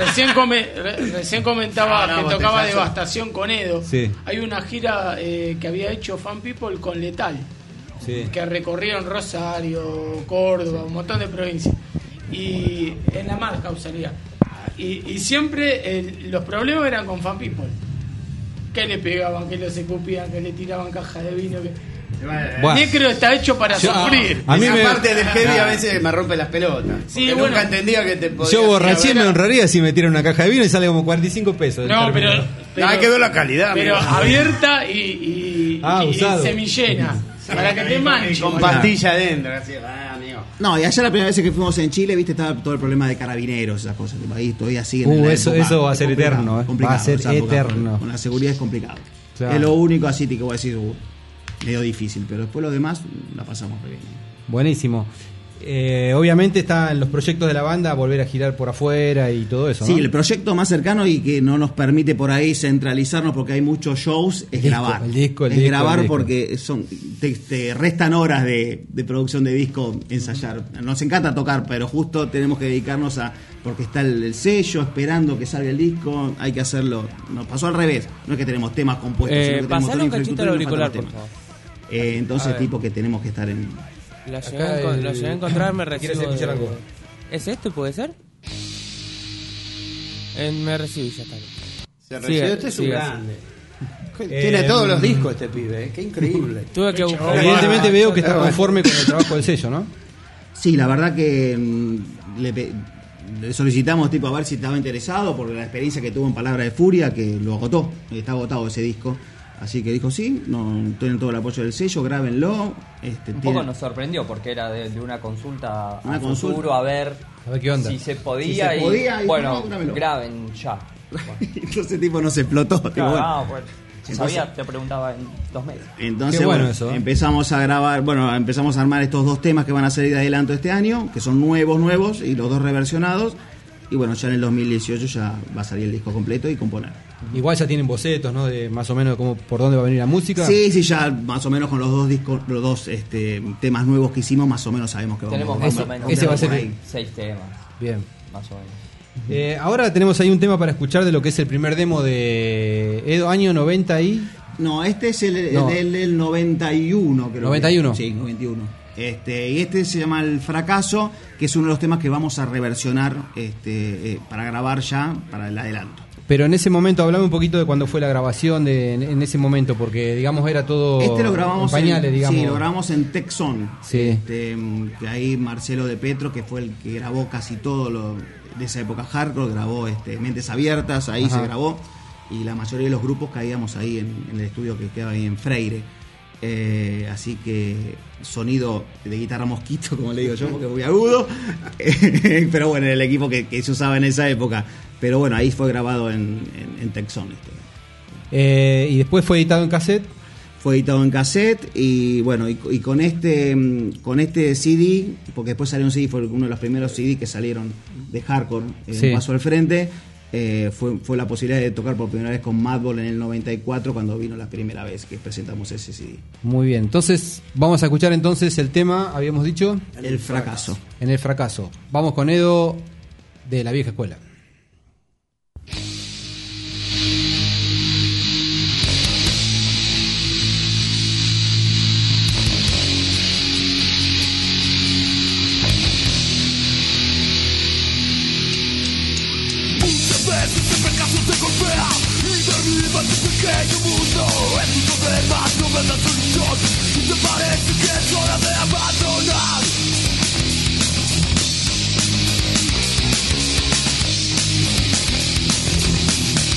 Recién comentaba que tocaba botellazo. Devastación con Edo. Sí. Hay una gira que había hecho Fan People con Letal, Sí. que recorrieron Rosario, Córdoba, un montón de provincias. Y en la Madhouse salía. Y siempre los problemas eran con Fan People. Que le pegaban, que los escupían, que le tiraban cajas de vino. Bueno. Necro está hecho para sufrir. A mí Aparte del heavy a veces me rompe las pelotas. Sí, Porque bueno. nunca entendía que te podías Yo ir a borraché ver me a- honraría si me tiran una caja de vino y sale como 45 pesos. No, pero hay que ver la calidad. pero amigo. abierta y usado. semillena. Para que te manche. Con pastilla adentro. Así, amigo. No, y allá la primera vez que fuimos en Chile, viste, estaba todo el problema de carabineros, esas cosas. Tipo, ahí todavía siguen en la eso época. va a ser Complicado, eterno, complicado, va a ser esa época, eterno. Con la seguridad es complicado. Claro. Es lo único así que voy a decir, medio difícil, pero después lo demás la pasamos re bien. Buenísimo. Obviamente está en los proyectos de la banda volver a girar por afuera y todo eso, Sí, ¿no? el proyecto más cercano y que no nos permite por ahí centralizarnos porque hay muchos shows es grabar. El disco, es grabar porque te restan horas de producción de disco, ensayar. Nos encanta tocar, pero justo tenemos que dedicarnos a... Porque está el sello esperando que salga el disco, hay que hacerlo. Nos pasó al revés, no es que tenemos temas compuestos, sino que tenemos pasale toda un la cachito al infraestructura y auricular, nos por faltan favor. los temas. Entonces, tipo que tenemos que estar en... La llegué a encontrar, me recibo. ¿Quieres escuchar algo? ¿Es este, puede ser? Me recibí, ya está. Se recibió, este es un sigue, grande. Tiene todos los discos este pibe, qué increíble. Tuve que buscar. Evidentemente veo que está conforme con el trabajo del sello, ¿no? Sí, la verdad que le solicitamos tipo a ver si estaba interesado porque la experiencia que tuvo en Palabra de Furia, que lo agotó, está agotado ese disco. Así que dijo sí, tienen todo el apoyo del sello, grábenlo. Un poco nos sorprendió porque era de una consulta a futuro, a ver qué onda. si se podía, Si se podía, y bueno, grábenlo. graben ya. Entonces tipo nos explotó. Tipo, Claro, bueno. bueno, si Entonces- sabía, te preguntaba en 2 meses. Entonces, Qué bueno bueno, eso, ¿eh? empezamos a grabar, empezamos a armar estos 2 temas que van a salir de adelanto este año, que son nuevos, y los 2 reversionados. Y bueno, ya en el 2018 ya va a salir el disco completo y componer. Igual ya tienen bocetos, ¿no? De más o menos cómo, por dónde va a venir la música. Sí, ya más o menos con los 2 discos, los 2 temas nuevos que hicimos, más o menos sabemos que Tenemos vamos más o menos ese va a ser por ahí. 6 temas, Bien. más o menos. Ahora tenemos ahí un tema para escuchar de lo que es el primer demo de Edo, año 90 y... No, este es el No. del 91, creo. 91. Sí, 91. Y este se llama El Fracaso, que es uno de los temas que vamos a reversionar para grabar ya para el adelanto. Pero en ese momento, hablame un poquito de cuándo fue la grabación en ese momento, porque digamos era todo Este lo grabamos en pañales, digamos. Sí, lo grabamos en Texon. Sí. Que ahí Marcelo de Petro, que fue el que grabó casi todo lo de esa época hardcore, grabó Mentes Abiertas, ahí Ajá. se grabó. Y la mayoría de los grupos caíamos ahí en el estudio que queda ahí en Freire. Así que sonido de guitarra mosquito, como le digo yo, porque es muy agudo. Pero bueno, el equipo que se usaba en esa época. Pero bueno, ahí fue grabado en Texon. Y después fue editado en cassette. Fue editado en cassette y bueno, y con este CD, porque después salió un CD, fue uno de los primeros CD que salieron de hardcore, Sí. Un paso al frente. Fue la posibilidad de tocar por primera vez con Madball en el 94 cuando vino la primera vez que presentamos ese CD. Muy bien, entonces vamos a escuchar entonces el tema, habíamos dicho, El Fracaso. En el fracaso. Vamos con Edo de la vieja escuela. Muchas veces el fracaso te golpea y derriba tu pequeño mundo. En tus problemas no ves la solución y te parece que es hora de abandonar.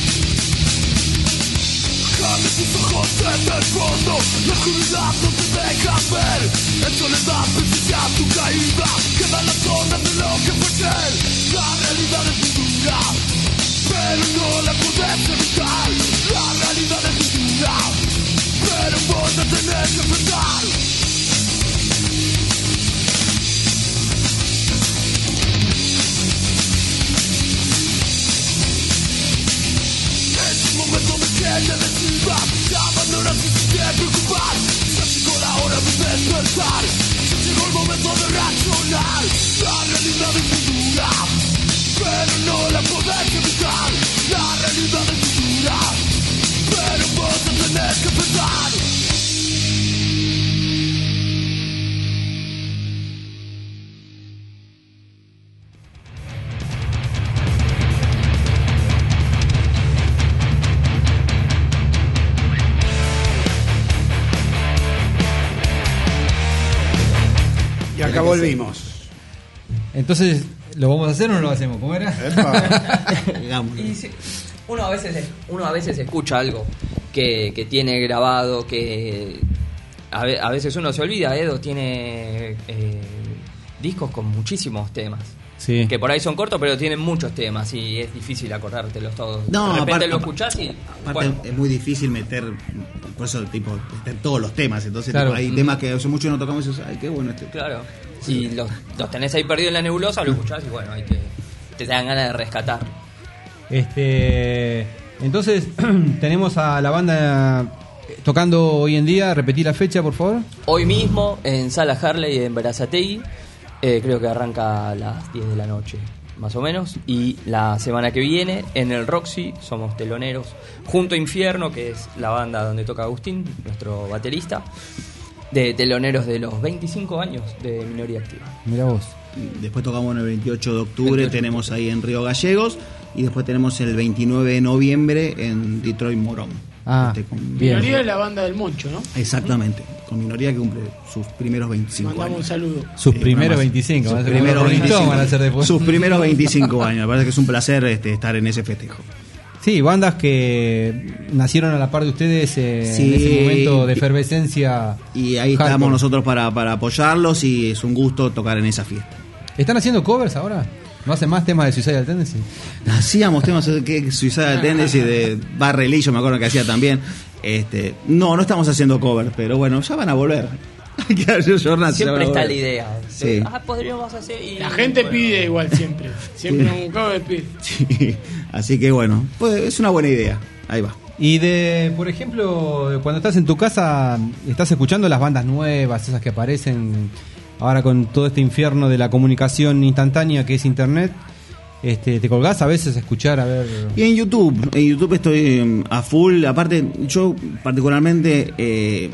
Abre tus ojos desde el fondo, la oscuridad no te deja deja ver. En soledad presencias tu caída. Queda la zona de lo que fue ser. La realidad es muy dura, pero no la podés evitar. La realidad es muy dura, pero vos te tenés que enfrentar. Es un momento de que te decidas, te abandonas y sin te preocupar. Ya llegó la hora de despertar, ya llegó el momento de reaccionar. La realidad es muy dura, pero no la podés evitar. La realidad es muy dura, pero vos te tenés que enfrentar. Y acá volvimos. Entonces, ¿lo vamos a hacer o no lo hacemos? ¿Cómo era? Y sí, uno a veces escucha algo que tiene grabado, que a veces uno se olvida. Edo tiene discos con muchísimos temas. Sí. Que por ahí son cortos, pero tienen muchos temas y es difícil acordártelos todos. No, de repente aparte, lo escuchás y... Aparte bueno. es muy difícil meter, por eso tipo, meter todos los temas. Entonces Claro. tipo, hay temas que hace mucho no tocamos y dices, ay, qué bueno este. Claro. Y los tenés ahí perdidos en la nebulosa, lo escuchás y bueno, ahí te dan ganas de rescatar. Entonces, tenemos a la banda tocando hoy en día. Repetí la fecha, por favor. Hoy mismo en Sala Harley en Berazategui, creo que arranca a las 10 de la noche, más o menos. Y la semana que viene en el Roxy somos teloneros junto a Infierno, que es la banda donde toca Agustín, nuestro baterista, de teloneros de los 25 años de Minoría Activa. Mirá vos. Después tocamos el 28 de octubre, tenemos ahí en Río Gallegos. Y después tenemos el 29 de noviembre en Detroit Morón. Minoría es la banda del Moncho, ¿no? Exactamente, con Minoría que cumple sus primeros 25 Mandamos años. un saludo. Sus primeros 25. Sus van a ser primeros como los Rolling 25, Stones van a ser después. sus primeros 25 años. Me parece que es un placer estar en ese festejo. Sí, bandas que nacieron a la par de ustedes Sí. en ese momento de efervescencia. Y ahí hardcore. estamos nosotros para apoyarlos y es un gusto tocar en esa fiesta. ¿Están haciendo covers ahora? ¿No hacen más temas de Suicidal Tendency? Hacíamos temas de Suicidal Tendency, de Bad Religion, me acuerdo que hacía también. No estamos haciendo cover, pero bueno, ya van a volver. Siempre está la idea. Sí. Podríamos hacer. Y La gente pide igual siempre. Siempre un cover pide. Sí. Así que bueno, pues es una buena idea. Ahí va. Y por ejemplo, cuando estás en tu casa, estás escuchando las bandas nuevas, esas que aparecen ahora con todo este infierno de la comunicación instantánea que es internet. ¿Te colgás a veces a escuchar, a ver? Y en YouTube estoy a full. Aparte, yo particularmente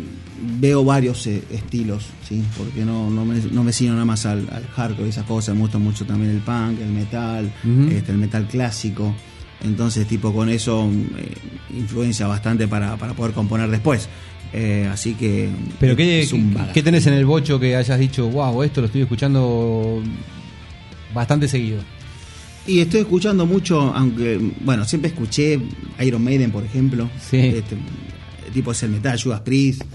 veo varios estilos, ¿sí? Porque no me sigo nada más al hardcore y esas cosas. Me gusta mucho también el punk, el metal, el metal clásico. Entonces, tipo, con eso influencia bastante para poder componer después. Así que... ¿Pero es un bagaje. qué tenés en el bocho que hayas dicho, wow, esto lo estoy escuchando bastante seguido? Y estoy escuchando mucho, aunque, bueno, siempre escuché Iron Maiden, por ejemplo. Sí. Tipo es el metal, Judas Priest.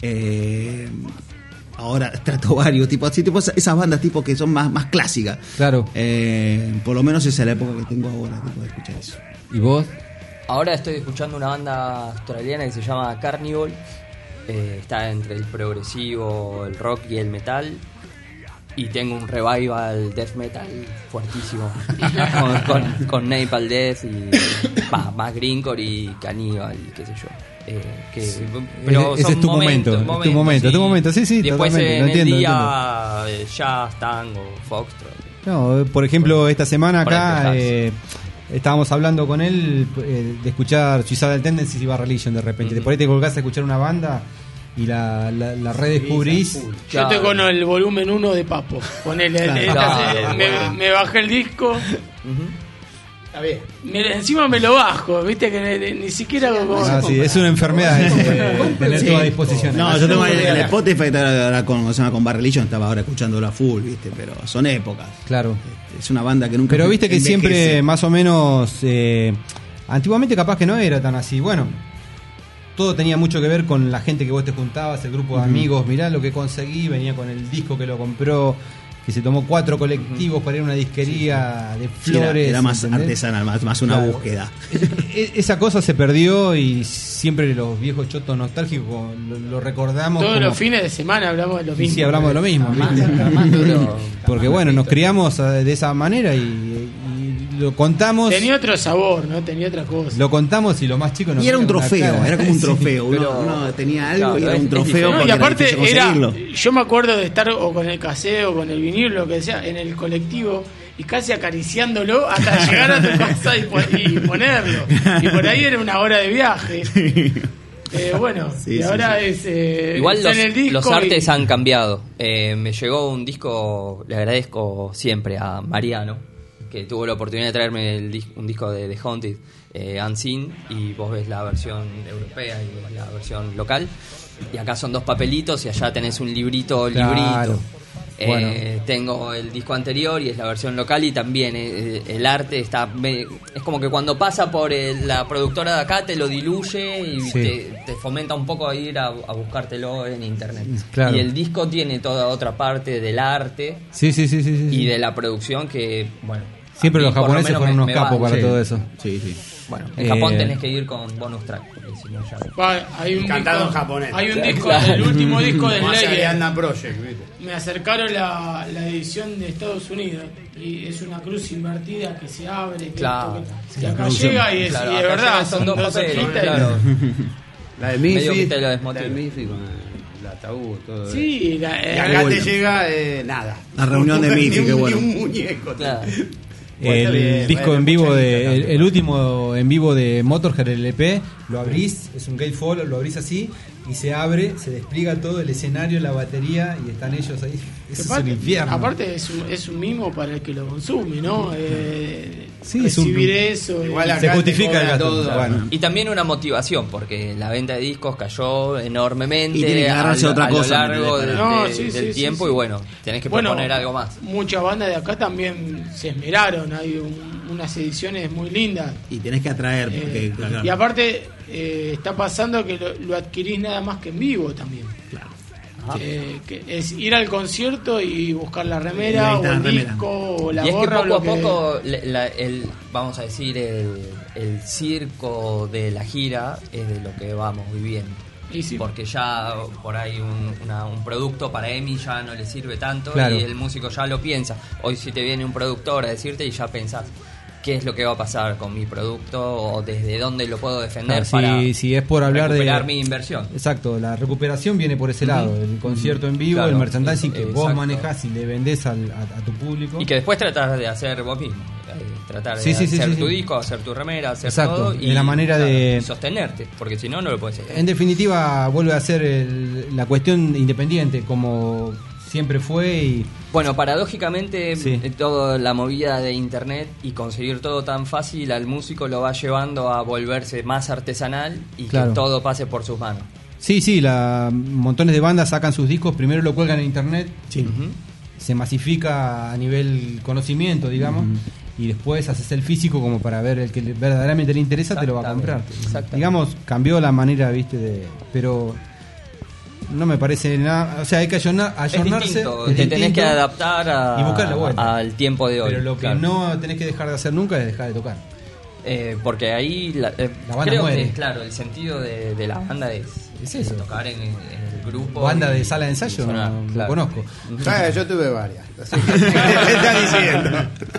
Ahora Stratovarius, tipo esas bandas tipo que son más clásicas. Claro. Por lo menos esa es la época que tengo ahora, tipo, de escuchar eso. ¿Y vos? Ahora estoy escuchando una banda australiana que se llama Carnival. Está entre el progresivo, el rock y el metal. Y tengo un revival death metal fuertísimo con Napalm Death y más Greencore y Cannibal, qué sé yo. Pero ese son es tu momento, tu momento, sí, después totalmente, en lo entiendo, el día jazz, tango, foxtrot. No, por ejemplo, esta semana Para acá empezar. estábamos hablando con él de escuchar Suicidal Tendencies y Bad Religion de repente. Por ahí te colgás a escuchar una banda y la redescubrís. Yo estoy con el volumen 1 de Papo. Ponele, me bajé el disco. Está bien. Encima me lo bajo, viste que ni siquiera sí, es una enfermedad tener todo a disposición. No, yo tengo en el Spotify ahora con Bad Religion, estaba ahora escuchándola full, viste, pero son épocas. Claro. Es una banda que nunca. Pero viste que envejece. siempre más o menos antiguamente capaz que no era tan así. Bueno, todo tenía mucho que ver con la gente que vos te juntabas, el grupo de amigos. Mirá lo que conseguí, venía con el disco que lo compró, que se tomó 4 colectivos para ir a una disquería de flores. Era más ¿entendés? artesanal, más una búsqueda. Esa cosa se perdió y siempre los viejos chotos nostálgicos lo recordamos. Todos como... los fines de semana hablamos de lo mismo. Sí, hablamos de lo mismo. Porque bueno, nos criamos de esa manera y lo contamos. Tenía otro sabor, ¿no? Tenía otra cosa. Lo contamos y lo más chico no. Y era un trofeo, era como un trofeo. Sí, uno tenía algo y era un trofeo. No, y aparte era yo me acuerdo de estar o con el cassette o con el vinilo, lo que sea, en el colectivo y casi acariciándolo hasta llegar a tu casa y ponerlo. Y por ahí era una hora de viaje. Bueno, y ahora es igual en el disco los artes han cambiado. Me llegó un disco, le agradezco siempre a Mariano, que tuvo la oportunidad de traerme un disco de The Haunted, Unseen, y vos ves la versión europea y la versión local, y acá son 2 papelitos y allá tenés un librito. Bueno. Tengo el disco anterior y es la versión local, y también el arte está es como que cuando pasa por la productora de acá te lo diluye y te fomenta un poco a ir a buscártelo en internet. Claro. Y el disco tiene toda otra parte del arte y de la producción que, bueno, siempre los japoneses fueron unos capos para todo eso. Bueno, en Japón tenés que ir con bonus track, porque si no ya... Hay un cantado en japonés. Hay un disco, el último disco de Slayer. Project, me acercaron la edición de Estados Unidos y es una cruz invertida que se abre, que acá llega y es verdad, son 2 papeles. La de Miffy, con el ataúd, todo. Sí, y acá te llega nada. La reunión de Miffy, qué bueno. Ni un muñeco. El disco en vivo el último en vivo de Motorhead, el EP, lo abrís, es un gatefold, lo abrís así y se abre, se despliega todo el escenario, la batería y están ellos ahí. Eso es un infierno. Aparte es un mimo para el que lo consume, ¿no? Sí, recibir eso. Igual se justifica el gasto. Bueno. Y también una motivación, porque la venta de discos cayó enormemente y tiene que agarrarse otra cosa a lo largo del tiempo. Y bueno, tenés que proponer algo más. Muchas bandas de acá también se esmeraron, hay unas ediciones muy lindas. Y tenés que atraer. Porque, y aparte está pasando que lo adquirís nada más que en vivo también. Claro. Que es ir al concierto y buscar la remera o el disco o la y gorra. Es que poco a poco vamos a decir el circo de la gira es de lo que vamos viviendo. Porque ya por ahí un producto para EMI ya no le sirve tanto, y el músico ya lo piensa. Hoy si te viene un productor a decirte y ya pensás qué es lo que va a pasar con mi producto o desde dónde lo puedo defender para si es por hablar recuperar mi inversión. Exacto, la recuperación viene por ese lado, el concierto en vivo, el merchandising que vos manejás y le vendés a tu público. Y que después tratás de hacer vos mismo, tratar de hacer tu disco, hacer tu remera, hacer todo y la manera de sostenerte, porque si no, no lo puedes hacer. En definitiva, vuelve a ser la cuestión independiente como siempre fue. Y bueno, paradójicamente toda la movida de internet y conseguir todo tan fácil al músico lo va llevando a volverse más artesanal y que todo pase por sus manos. Montones de bandas sacan sus discos, primero lo cuelgan en internet, se masifica a nivel conocimiento, digamos, y después haces el físico como para ver el que verdaderamente le interesa te lo va a comprar. Digamos, cambió la manera, pero no me parece nada, o sea, hay que ayornarse. Te tenés que adaptar al tiempo de hoy. Pero lo que no tenés que dejar de hacer nunca es dejar de tocar. Porque ahí la banda creo muere. Que el sentido de la banda es eso, tocar en el grupo. ¿Banda de sala de ensayo? No conozco. Yo tuve varias. ¿Qué está diciendo?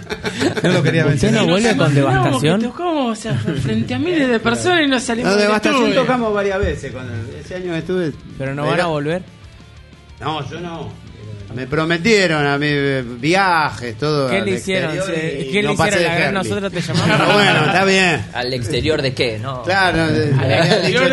No lo quería mencionar. ¿No vuelve con Devastación? Tocamos frente a miles de personas y no salimos. No, Devastación tocamos varias veces. Ese año estuve. ¿Pero no van a volver? No, yo no. Me prometieron a mí viajes, todo. ¿Qué le hicieron? ¿Qué le hicieron? Nosotros te llamamos. Pero bueno, está bien. ¿Al exterior de qué? ¿No? Claro, al exterior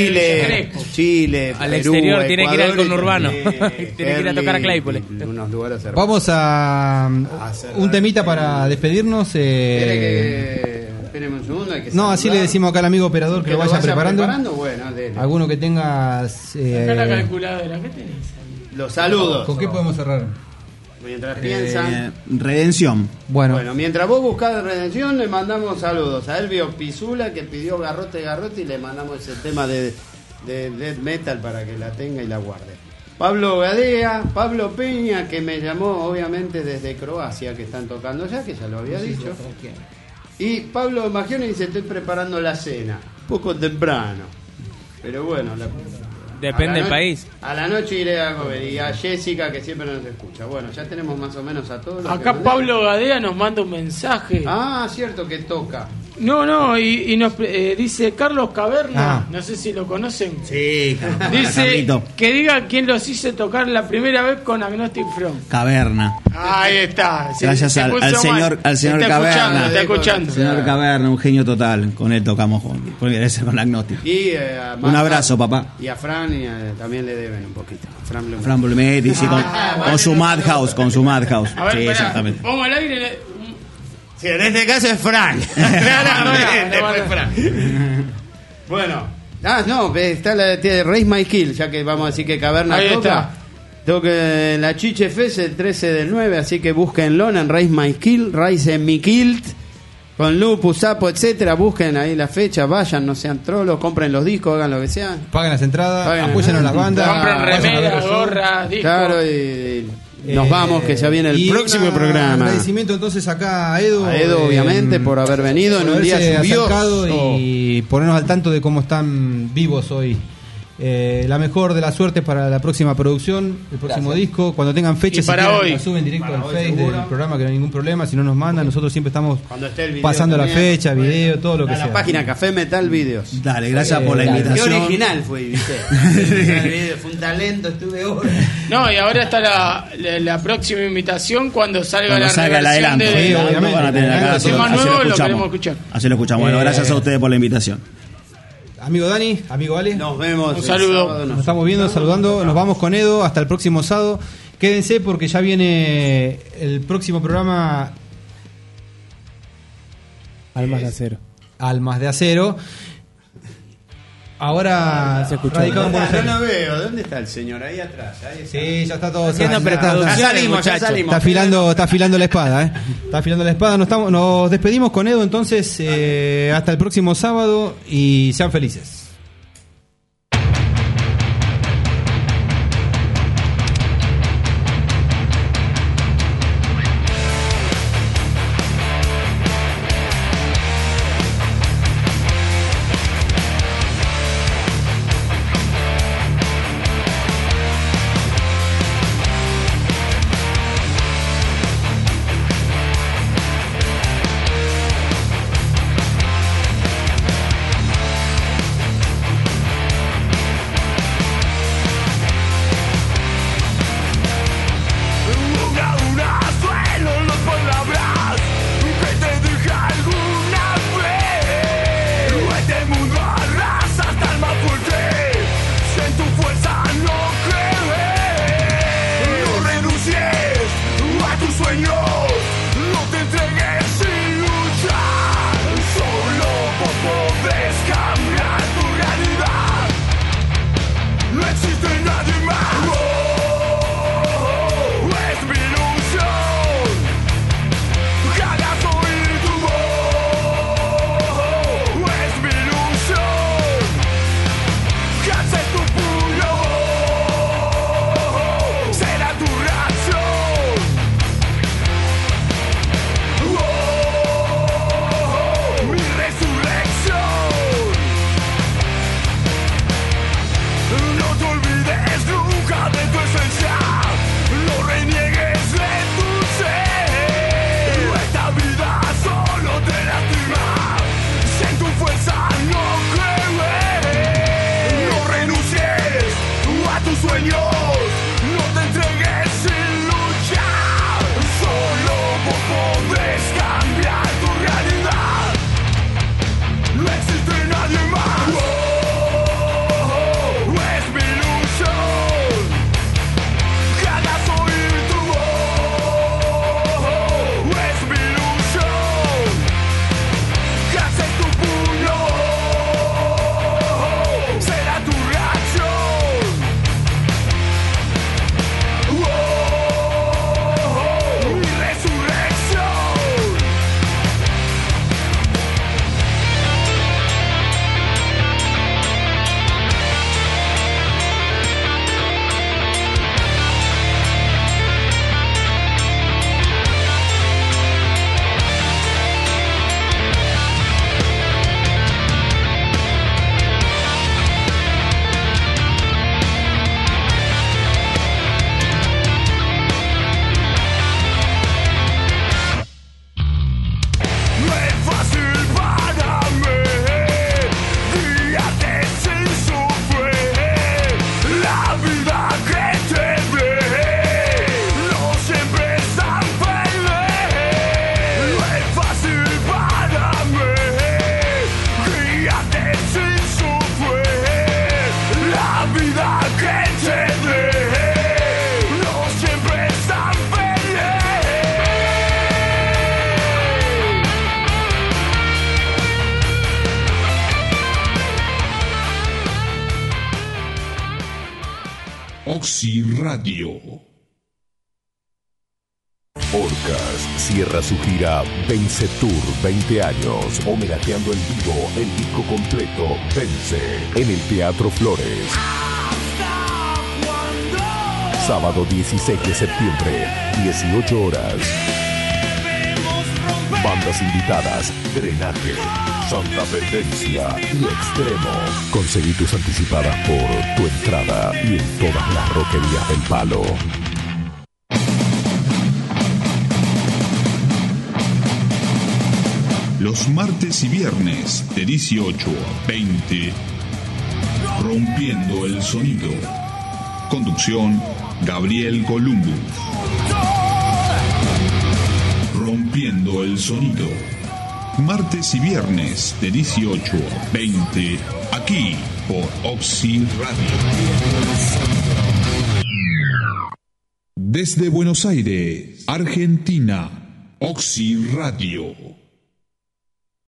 Chile, al Perú, exterior tiene que ir al conurbano. Tiene que ir a tocar a Claypole. Unos lugares hermosos. Vamos a un temita para despedirnos. Espérenme un segundo. No, así le decimos acá al amigo operador que lo vaya preparando. Bueno, dele. Alguno que tengas. Acá la calculadora, ¿qué tenés? Los saludos. ¿Con qué podemos cerrar? Mientras piensan. Redención. Bueno, mientras vos buscás Redención, le mandamos saludos a Elvio Pisula, que pidió Garrote y le mandamos ese tema de de death metal para que la tenga y la guarde. Pablo Gadea, Pablo Peña, que me llamó obviamente desde Croacia, que están tocando ya, que ya lo había dicho. Y Pablo Magione dice, estoy preparando la cena. Poco temprano. Pero bueno, depende del país. A la noche iré a comer. Y a Jessica, que siempre nos escucha. Bueno, ya tenemos más o menos a todos. Acá Pablo Gadea nos manda un mensaje. Ah, cierto que toca. No, y nos dice Carlos Caverna, no sé si lo conocen. Sí, dice que diga quién los hizo tocar la primera vez con Agnostic Front. Caverna. Ahí está. Gracias al señor Caverna. Está escuchando. Señor Caverna, un genio total. Con él tocamos con Agnostic. Y, un abrazo, papá. Y a Fran también le deben un poquito. Fran Blumetti, sí, con su Madhouse. A ver, sí, exactamente. Vamos al aire. Sí, en este caso es Frank. Claramente fue Frank. Bueno. Está la de Raise My Kill, ya que vamos a decir que Caverna ahí toca. Toca la Chiche Fest el 13/9, así que búsquenlo en Raise My Kill, Raise My Kilt, con Lupus, Sapo, etcétera. Busquen ahí la fecha, vayan, no sean trolos, compren los discos, hagan lo que sea. Paguen las entradas, apóyen a las bandas. Compren remeras, gorras, discos. Claro, y nos vamos, que ya viene el próximo programa. Agradecimiento entonces acá a Edu. A Edu, obviamente, por haber venido en un día lluvioso. Y ponernos al tanto de cómo están vivos hoy. La mejor de las suertes para la próxima producción, el próximo disco. Cuando tengan fechas, la suben directo al Face del programa, que no hay ningún problema. Si no nos mandan, nosotros siempre estamos pasando también, la fecha, video, todo lo que sea. La página Café Metal Videos. Dale, gracias por la invitación. Qué original fue, ¿viste? Fue un talento, estuve horas. No, y ahora está la próxima invitación cuando salga el adelanto. Sí, obviamente. Van a tener acá, tema nuevo, lo queremos escuchar. Así lo escuchamos. Bueno, gracias a ustedes por la invitación. Amigo Dani, amigo Ale, nos vemos. Un saludo. Nos estamos viendo, saludando. Nos vamos con Edo hasta el próximo sábado. Quédense porque ya viene el próximo programa. Almas de Acero. Almas de Acero. Ahora radicado en Buenos Aires. No lo veo. ¿Dónde está el señor? Ahí atrás. Ahí está. Sí, ya está todo. Ya salimos. Está afilando la espada, Está afilando la espada. Nos despedimos con Edo entonces hasta el próximo sábado y sean felices. Oxy Radio. Orcas cierra su gira Vence Tour 20 años, homenajeando en vivo el disco completo Vence en el Teatro Flores. Sábado 16 de septiembre, 18 horas. Bandas invitadas: Drenaje, Santa Pendencia y Extremo. Conseguí tus anticipadas por Tu Entrada y en todas las roquerías del Palo. Los martes y viernes de 18 a 20, Rompiendo el Sonido. Conducción: Gabriel Columbus. Rompiendo el Sonido. Martes y viernes de 18 a 20, aquí por Oxy Radio. Desde Buenos Aires, Argentina, Oxy Radio.